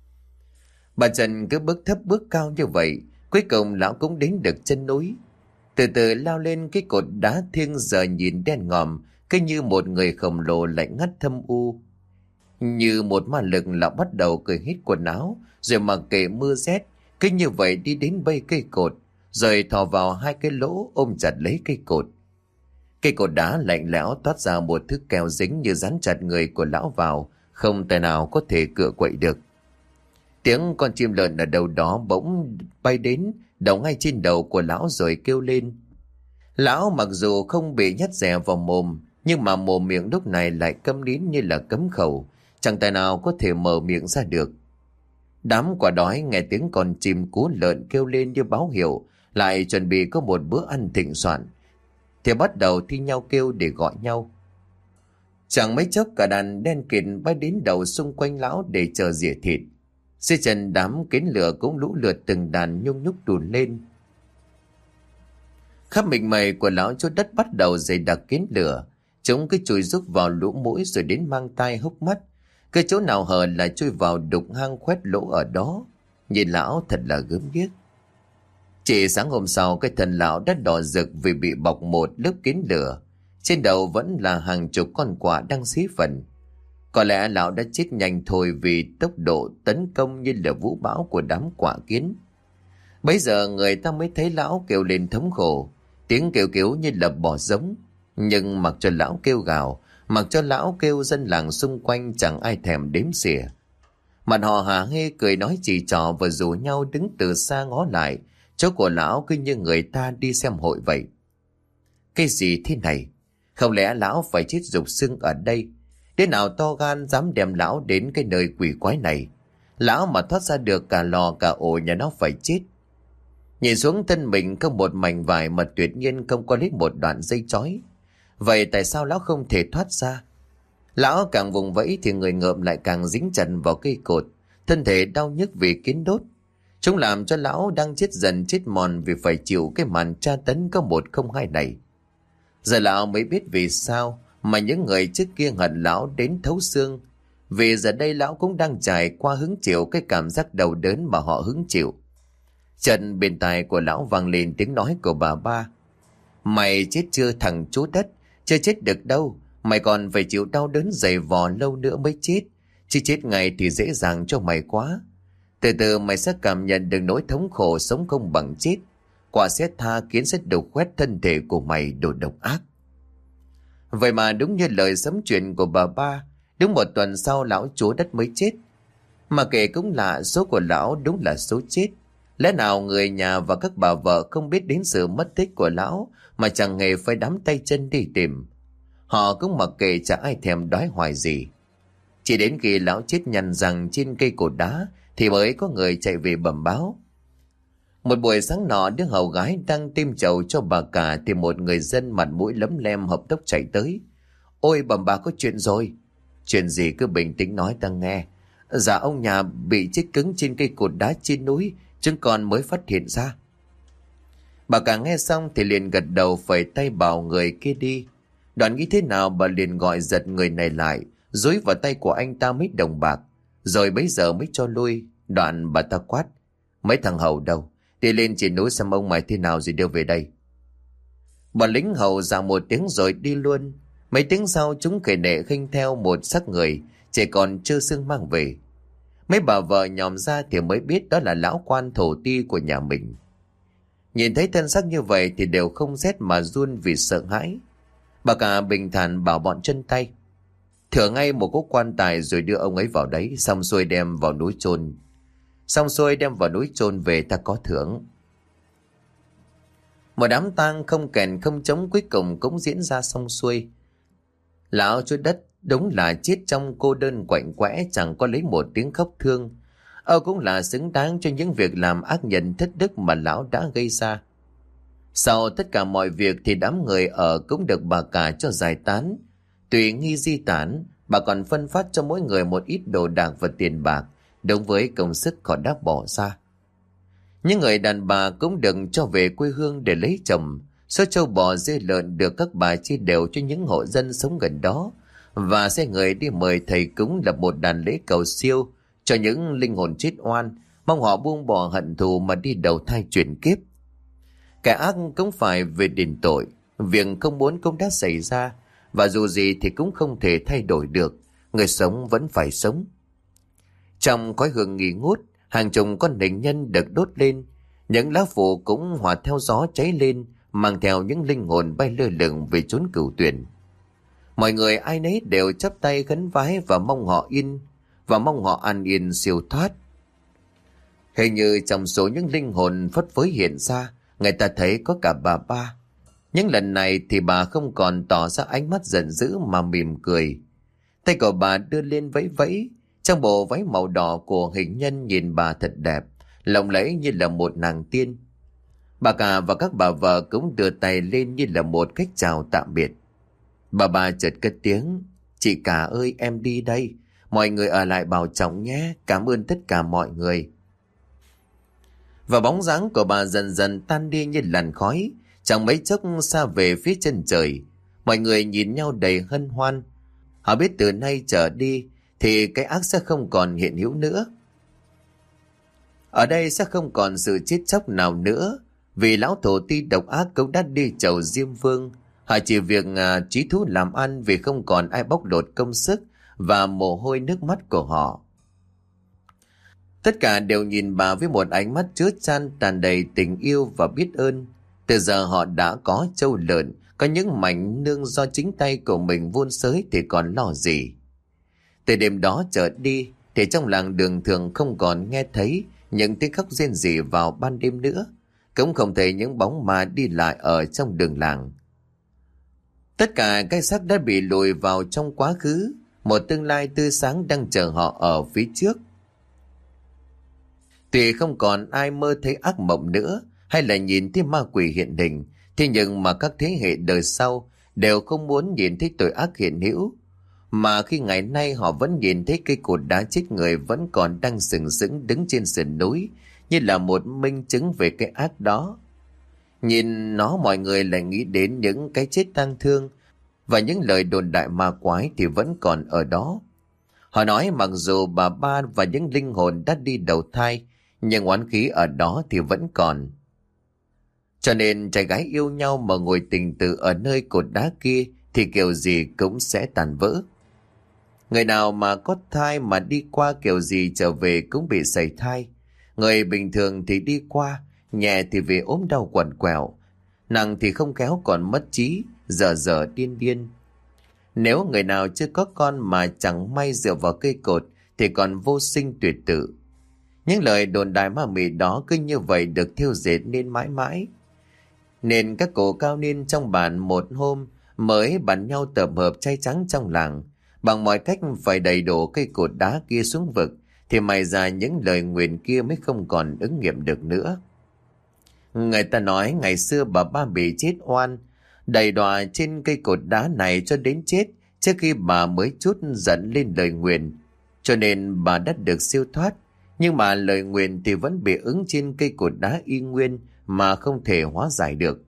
Bà Trần cứ bước thấp bước cao như vậy, cuối cùng lão cũng đến được chân núi. Từ từ lao lên cái cột đá thiêng giờ nhìn đen ngòm, cứ như một người khổng lồ lạnh ngắt thâm u. Như một ma lực, lão bắt đầu cởi hết quần áo, rồi mặc kệ mưa rét, cứ như vậy đi đến bây cây cột, rồi thò vào hai cái lỗ ôm chặt lấy cây cột. Cây cột đá lạnh lẽo toát ra một thứ keo dính như dán chặt người của lão vào, không tài nào có thể cựa quậy được. Tiếng con chim lợn ở đâu đó bỗng bay đến, đậu ngay trên đầu của lão rồi kêu lên. Lão mặc dù không bị nhét dẻ vào mồm, nhưng mà mồm miệng lúc này lại câm nín như là cấm khẩu, chẳng tài nào có thể mở miệng ra được. Đám quả đói nghe tiếng con chim cú lợn kêu lên như báo hiệu, lại chuẩn bị có một bữa ăn thịnh soạn, thì bắt đầu thi nhau kêu để gọi nhau. Chẳng mấy chốc cả đàn đen kịt bay đến đầu xung quanh lão để chờ rỉa thịt. Dưới chân đám kiến lửa cũng lũ lượt từng đàn nhung nhúc đùn lên. Khắp mình mày của lão chỗ đất bắt đầu dày đặc kiến lửa. Chúng cứ chui rúc vào lỗ mũi rồi đến mang tai hốc mắt. Cứ chỗ nào hở là chui vào đục hang khoét lỗ ở đó. Nhìn lão thật là gớm ghiếc. Chỉ sáng hôm sau cái thân lão đã đỏ rực vì bị bọc một lớp kiến lửa. Trên đầu vẫn là hàng chục con quạ đang xí phần. Có lẽ lão đã chết nhanh thôi vì tốc độ tấn công như là vũ bão của đám quạ kiến. Bấy giờ người ta mới thấy lão kêu lên thống khổ, tiếng kêu cứu như là bò giống. Nhưng mặc cho lão kêu gào, mặc cho lão kêu, dân làng xung quanh chẳng ai thèm đếm xỉa. Mặt họ hả hê cười nói chỉ trò và rủ nhau đứng từ xa ngó lại. Chỗ của lão cứ như người ta đi xem hội vậy. Cái gì thế này? Không lẽ lão phải chết rục xương ở đây? Đứa nào to gan dám đem lão đến cái nơi quỷ quái này? Lão mà thoát ra được cả lò cả ổ nhà nó phải chết. Nhìn xuống thân mình không một mảnh vải mà tuyệt nhiên không có lấy một đoạn dây chói. Vậy tại sao lão không thể thoát ra? Lão càng vùng vẫy thì người ngợm lại càng dính chặt vào cây cột, thân thể đau nhức vì kiến đốt. Chúng làm cho lão đang chết dần chết mòn vì phải chịu cái màn tra tấn có một không hai này. Giờ lão mới biết vì sao mà những người trước kia hận lão đến thấu xương. Vì giờ đây lão cũng đang trải qua hứng chịu cái cảm giác đau đớn mà họ hứng chịu. Trần bên tai của lão vang lên tiếng nói của bà ba. Mày chết chưa thằng chú đất, chưa chết được đâu. Mày còn phải chịu đau đớn dày vò lâu nữa mới chết. Chứ chết ngày thì dễ dàng cho mày quá. Từ từ mày sẽ cảm nhận được nỗi thống khổ sống không bằng chết. Quả sẽ tha kiến sẽ đục khoét thân thể của mày đồ độc ác. Vậy mà đúng như lời sấm chuyện của bà ba, đúng một tuần sau lão chúa đất mới chết. Mà kể cũng lạ, số của lão đúng là số chết. Lẽ nào người nhà và các bà vợ không biết đến sự mất tích của lão mà chẳng hề phải đắm tay chân đi tìm. Họ cũng mặc kệ chả ai thèm đói hoài gì. Chỉ đến khi lão chết nhăn răng trên cây cột đá thì mới có người chạy về bẩm báo. Một buổi sáng nọ, đứa hầu gái đang tim chầu cho bà cả thì một người dân mặt mũi lấm lem hợp tốc chạy tới. Ôi bẩm bà, có chuyện rồi. Chuyện gì cứ bình tĩnh nói ta nghe. Dạ ông nhà bị chết cứng trên cây cột đá trên núi, chúng con mới phát hiện ra. Bà cả nghe xong thì liền gật đầu phẩy tay bảo người kia đi. Đoạn nghĩ thế nào bà liền gọi giật người này lại, dúi vào tay của anh ta mấy đồng bạc, rồi bấy giờ mới cho lui. Đoạn bà ta quát. Mấy thằng hầu đâu? Đi lên trên núi xem ông mày thế nào rồi đưa về đây. Bọn lính hầu dạ một tiếng rồi đi luôn. Mấy tiếng sau chúng kể nệ khinh theo một xác người chỉ còn trơ xương mang về. Mấy bà vợ nhòm ra thì mới biết đó là lão quan thổ ti của nhà mình. Nhìn thấy thân xác như vậy thì đều không rét mà run vì sợ hãi. Bà cả bình thản bảo bọn chân tay. Thửa ngay một cỗ quan tài rồi đưa ông ấy vào đấy, xong xuôi đem vào núi chôn. Xong xuôi đem vào núi chôn về ta có thưởng. Một đám tang không kèn không trống cuối cùng cũng diễn ra xong xuôi. Lão chúa đất đúng là chết trong cô đơn quạnh quẽ, chẳng có lấy một tiếng khóc thương. Âu cũng là xứng đáng cho những việc làm ác nhân thất đức mà lão đã gây ra. Sau tất cả mọi việc thì đám người ở cũng được bà cả cho giải tán. Tùy nghi di tản, bà còn phân phát cho mỗi người một ít đồ đạc và tiền bạc, đúng với công sức họ đã bỏ ra. Những người đàn bà cũng được cho về quê hương để lấy chồng. Số trâu bò dê lợn được các bà chia đều cho những hộ dân sống gần đó, và sẽ người đi mời thầy cúng lập một đàn lễ cầu siêu cho những linh hồn chết oan, mong họ buông bỏ hận thù mà đi đầu thai chuyển kiếp. Kẻ ác cũng phải về đền tội, việc không muốn cũng đã xảy ra, và dù gì thì cũng không thể thay đổi được, người sống vẫn phải sống. Trong khói hương nghi ngút, hàng chục con hình nhân được đốt lên, những lá phủ cũng hòa theo gió cháy lên, mang theo những linh hồn bay lơ lửng về chốn cửu tuyển. Mọi người ai nấy đều chắp tay khấn vái và mong họ yên, và mong họ an yên siêu thoát. Hình như trong số những linh hồn phất phới hiện ra, người ta thấy có cả bà ba. Nhưng lần này thì bà không còn tỏ ra ánh mắt giận dữ mà mỉm cười. Tay của bà đưa lên vẫy vẫy, trong bộ váy màu đỏ của hình nhân nhìn bà thật đẹp, lộng lẫy như là một nàng tiên. Bà cả và các bà vợ cũng đưa tay lên như là một cách chào tạm biệt. Bà bà chợt cất tiếng. Chị cả ơi, em đi đây. Mọi người ở lại bảo trọng nhé. Cảm ơn tất cả mọi người. Và bóng dáng của bà dần dần tan đi như làn khói. Chẳng mấy chốc xa về phía chân trời. Mọi người nhìn nhau đầy hân hoan. Họ biết từ nay trở đi thì cái ác sẽ không còn hiện hữu nữa. Ở đây sẽ không còn sự chết chóc nào nữa, vì lão thổ ti độc ác cũng đã đi chầu Diêm Vương. Họ chỉ việc à, trí thú làm ăn vì không còn ai bóc lột công sức và mồ hôi nước mắt của họ. Tất cả đều nhìn bà với một ánh mắt chứa chan tràn đầy tình yêu và biết ơn. Từ giờ họ đã có trâu lợn, Có những mảnh nương do chính tay của mình vun sới thì còn lo gì. Từ đêm đó trở đi thì trong làng Đường Thường không còn nghe thấy những tiếng khóc rên rỉ vào ban đêm nữa, cũng không thấy những bóng ma đi lại ở trong đường làng. Tất cả cái xác đã bị lùi vào trong quá khứ, một tương lai tươi sáng đang chờ họ ở phía trước. Tuy không còn ai mơ thấy ác mộng nữa hay là nhìn thấy ma quỷ hiện hình, thế nhưng mà các thế hệ đời sau đều không muốn nhìn thấy tội ác hiện hữu, mà khi ngày nay họ vẫn nhìn thấy cây cột đá chết người vẫn còn đang sừng sững đứng trên sườn núi như là một minh chứng về cái ác đó. Nhìn nó mọi người lại nghĩ đến những cái chết tang thương và những lời đồn đại ma quái thì vẫn còn ở đó. Họ nói mặc dù bà ba và những linh hồn đã đi đầu thai, nhưng oán khí ở đó thì vẫn còn. Cho nên trai gái yêu nhau mà ngồi tình tự ở nơi cột đá kia thì kiểu gì cũng sẽ tàn vỡ. Người nào mà có thai mà đi qua kiểu gì trở về cũng bị sảy thai. Người bình thường thì đi qua, nhẹ thì vì ốm đau quằn quẹo, nặng thì không khéo còn mất trí, dở dở điên điên. Nếu người nào chưa có con mà chẳng may dựa vào cây cột thì còn vô sinh tuyệt tử. Những lời đồn đại ma mị đó cứ như vậy được thiêu dệt nên mãi mãi. Nên các cụ cao niên trong bản một hôm mới bàn nhau tập hợp chay trắng trong làng, bằng mọi cách phải đẩy đổ cây cột đá kia xuống vực, thì may ra những lời nguyền kia mới không còn ứng nghiệm được nữa. Người ta nói ngày xưa bà ba bị chết oan, đầy đọa trên cây cột đá này cho đến chết trước khi bà mới chút giận lên lời nguyền, cho nên bà đã được siêu thoát. Nhưng mà lời nguyền thì vẫn bị ứng trên cây cột đá y nguyên mà không thể hóa giải được.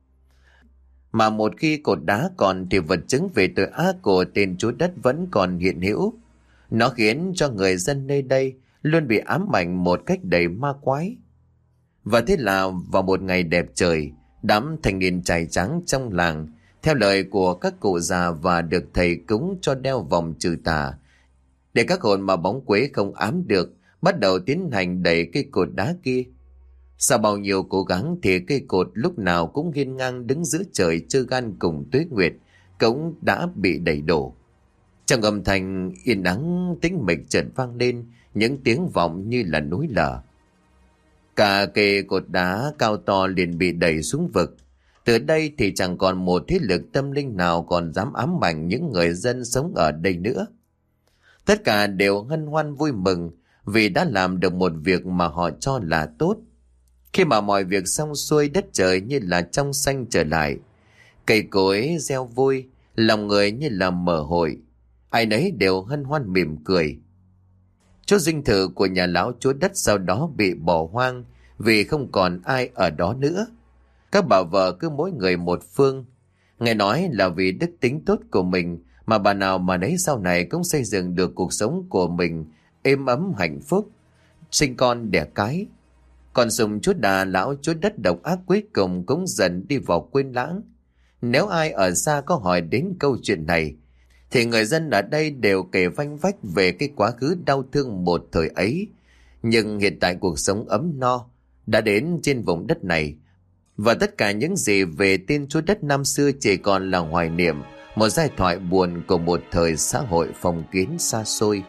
Mà một khi cột đá còn thì vật chứng về tội ác của tên chúa đất vẫn còn hiện hữu. Nó khiến cho người dân nơi đây luôn bị ám ảnh một cách đầy ma quái. Và thế là vào một ngày đẹp trời, đám thanh niên trai trắng trong làng theo lời của các cụ già và được thầy cúng cho đeo vòng trừ tà, để các hồn mà bóng quế không ám được, bắt đầu tiến hành đẩy cây cột đá kia. Sau bao nhiêu cố gắng thì cây cột lúc nào cũng hiên ngang đứng giữa trời trơ gan cùng tuế nguyệt cũng đã bị đẩy đổ. Trong âm thanh yên ắng tĩnh mịch chợt vang lên những tiếng vọng như là núi lở. Cả cây cột đá cao to liền bị đẩy xuống vực. Từ đây thì chẳng còn một thế lực tâm linh nào còn dám ám ảnh những người dân sống ở đây nữa. Tất cả đều hân hoan vui mừng vì đã làm được một việc mà họ cho là tốt. Khi mà mọi việc xong xuôi, đất trời như là trong xanh trở lại, cây cối reo vui, lòng người như là mở hội, ai nấy đều hân hoan mỉm cười. Chỗ dinh thự của nhà lão chúa đất sau đó bị bỏ hoang vì không còn ai ở đó nữa. Các bà vợ cứ mỗi người một phương. Nghe nói là vì đức tính tốt của mình mà bà nào mà nấy sau này cũng xây dựng được cuộc sống của mình êm ấm hạnh phúc, sinh con đẻ cái. Còn Sùng chúa Đà lão chúa đất độc ác cuối cùng cũng dần đi vào quên lãng. Nếu ai ở xa có hỏi đến câu chuyện này thì người dân ở đây đều kể vanh vách về cái quá khứ đau thương một thời ấy. Nhưng hiện tại cuộc sống ấm no đã đến trên vùng đất này, và tất cả những gì về tên chúa đất năm xưa chỉ còn là hoài niệm, một giai thoại buồn của một thời xã hội phong kiến xa xôi.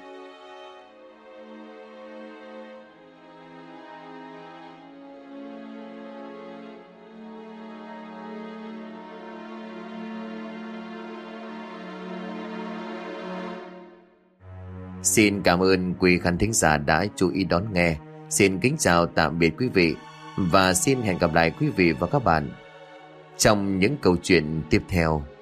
Xin cảm ơn quý khán thính giả đã chú ý đón nghe. Xin kính chào tạm biệt quý vị và xin hẹn gặp lại quý vị và các bạn trong những câu chuyện tiếp theo.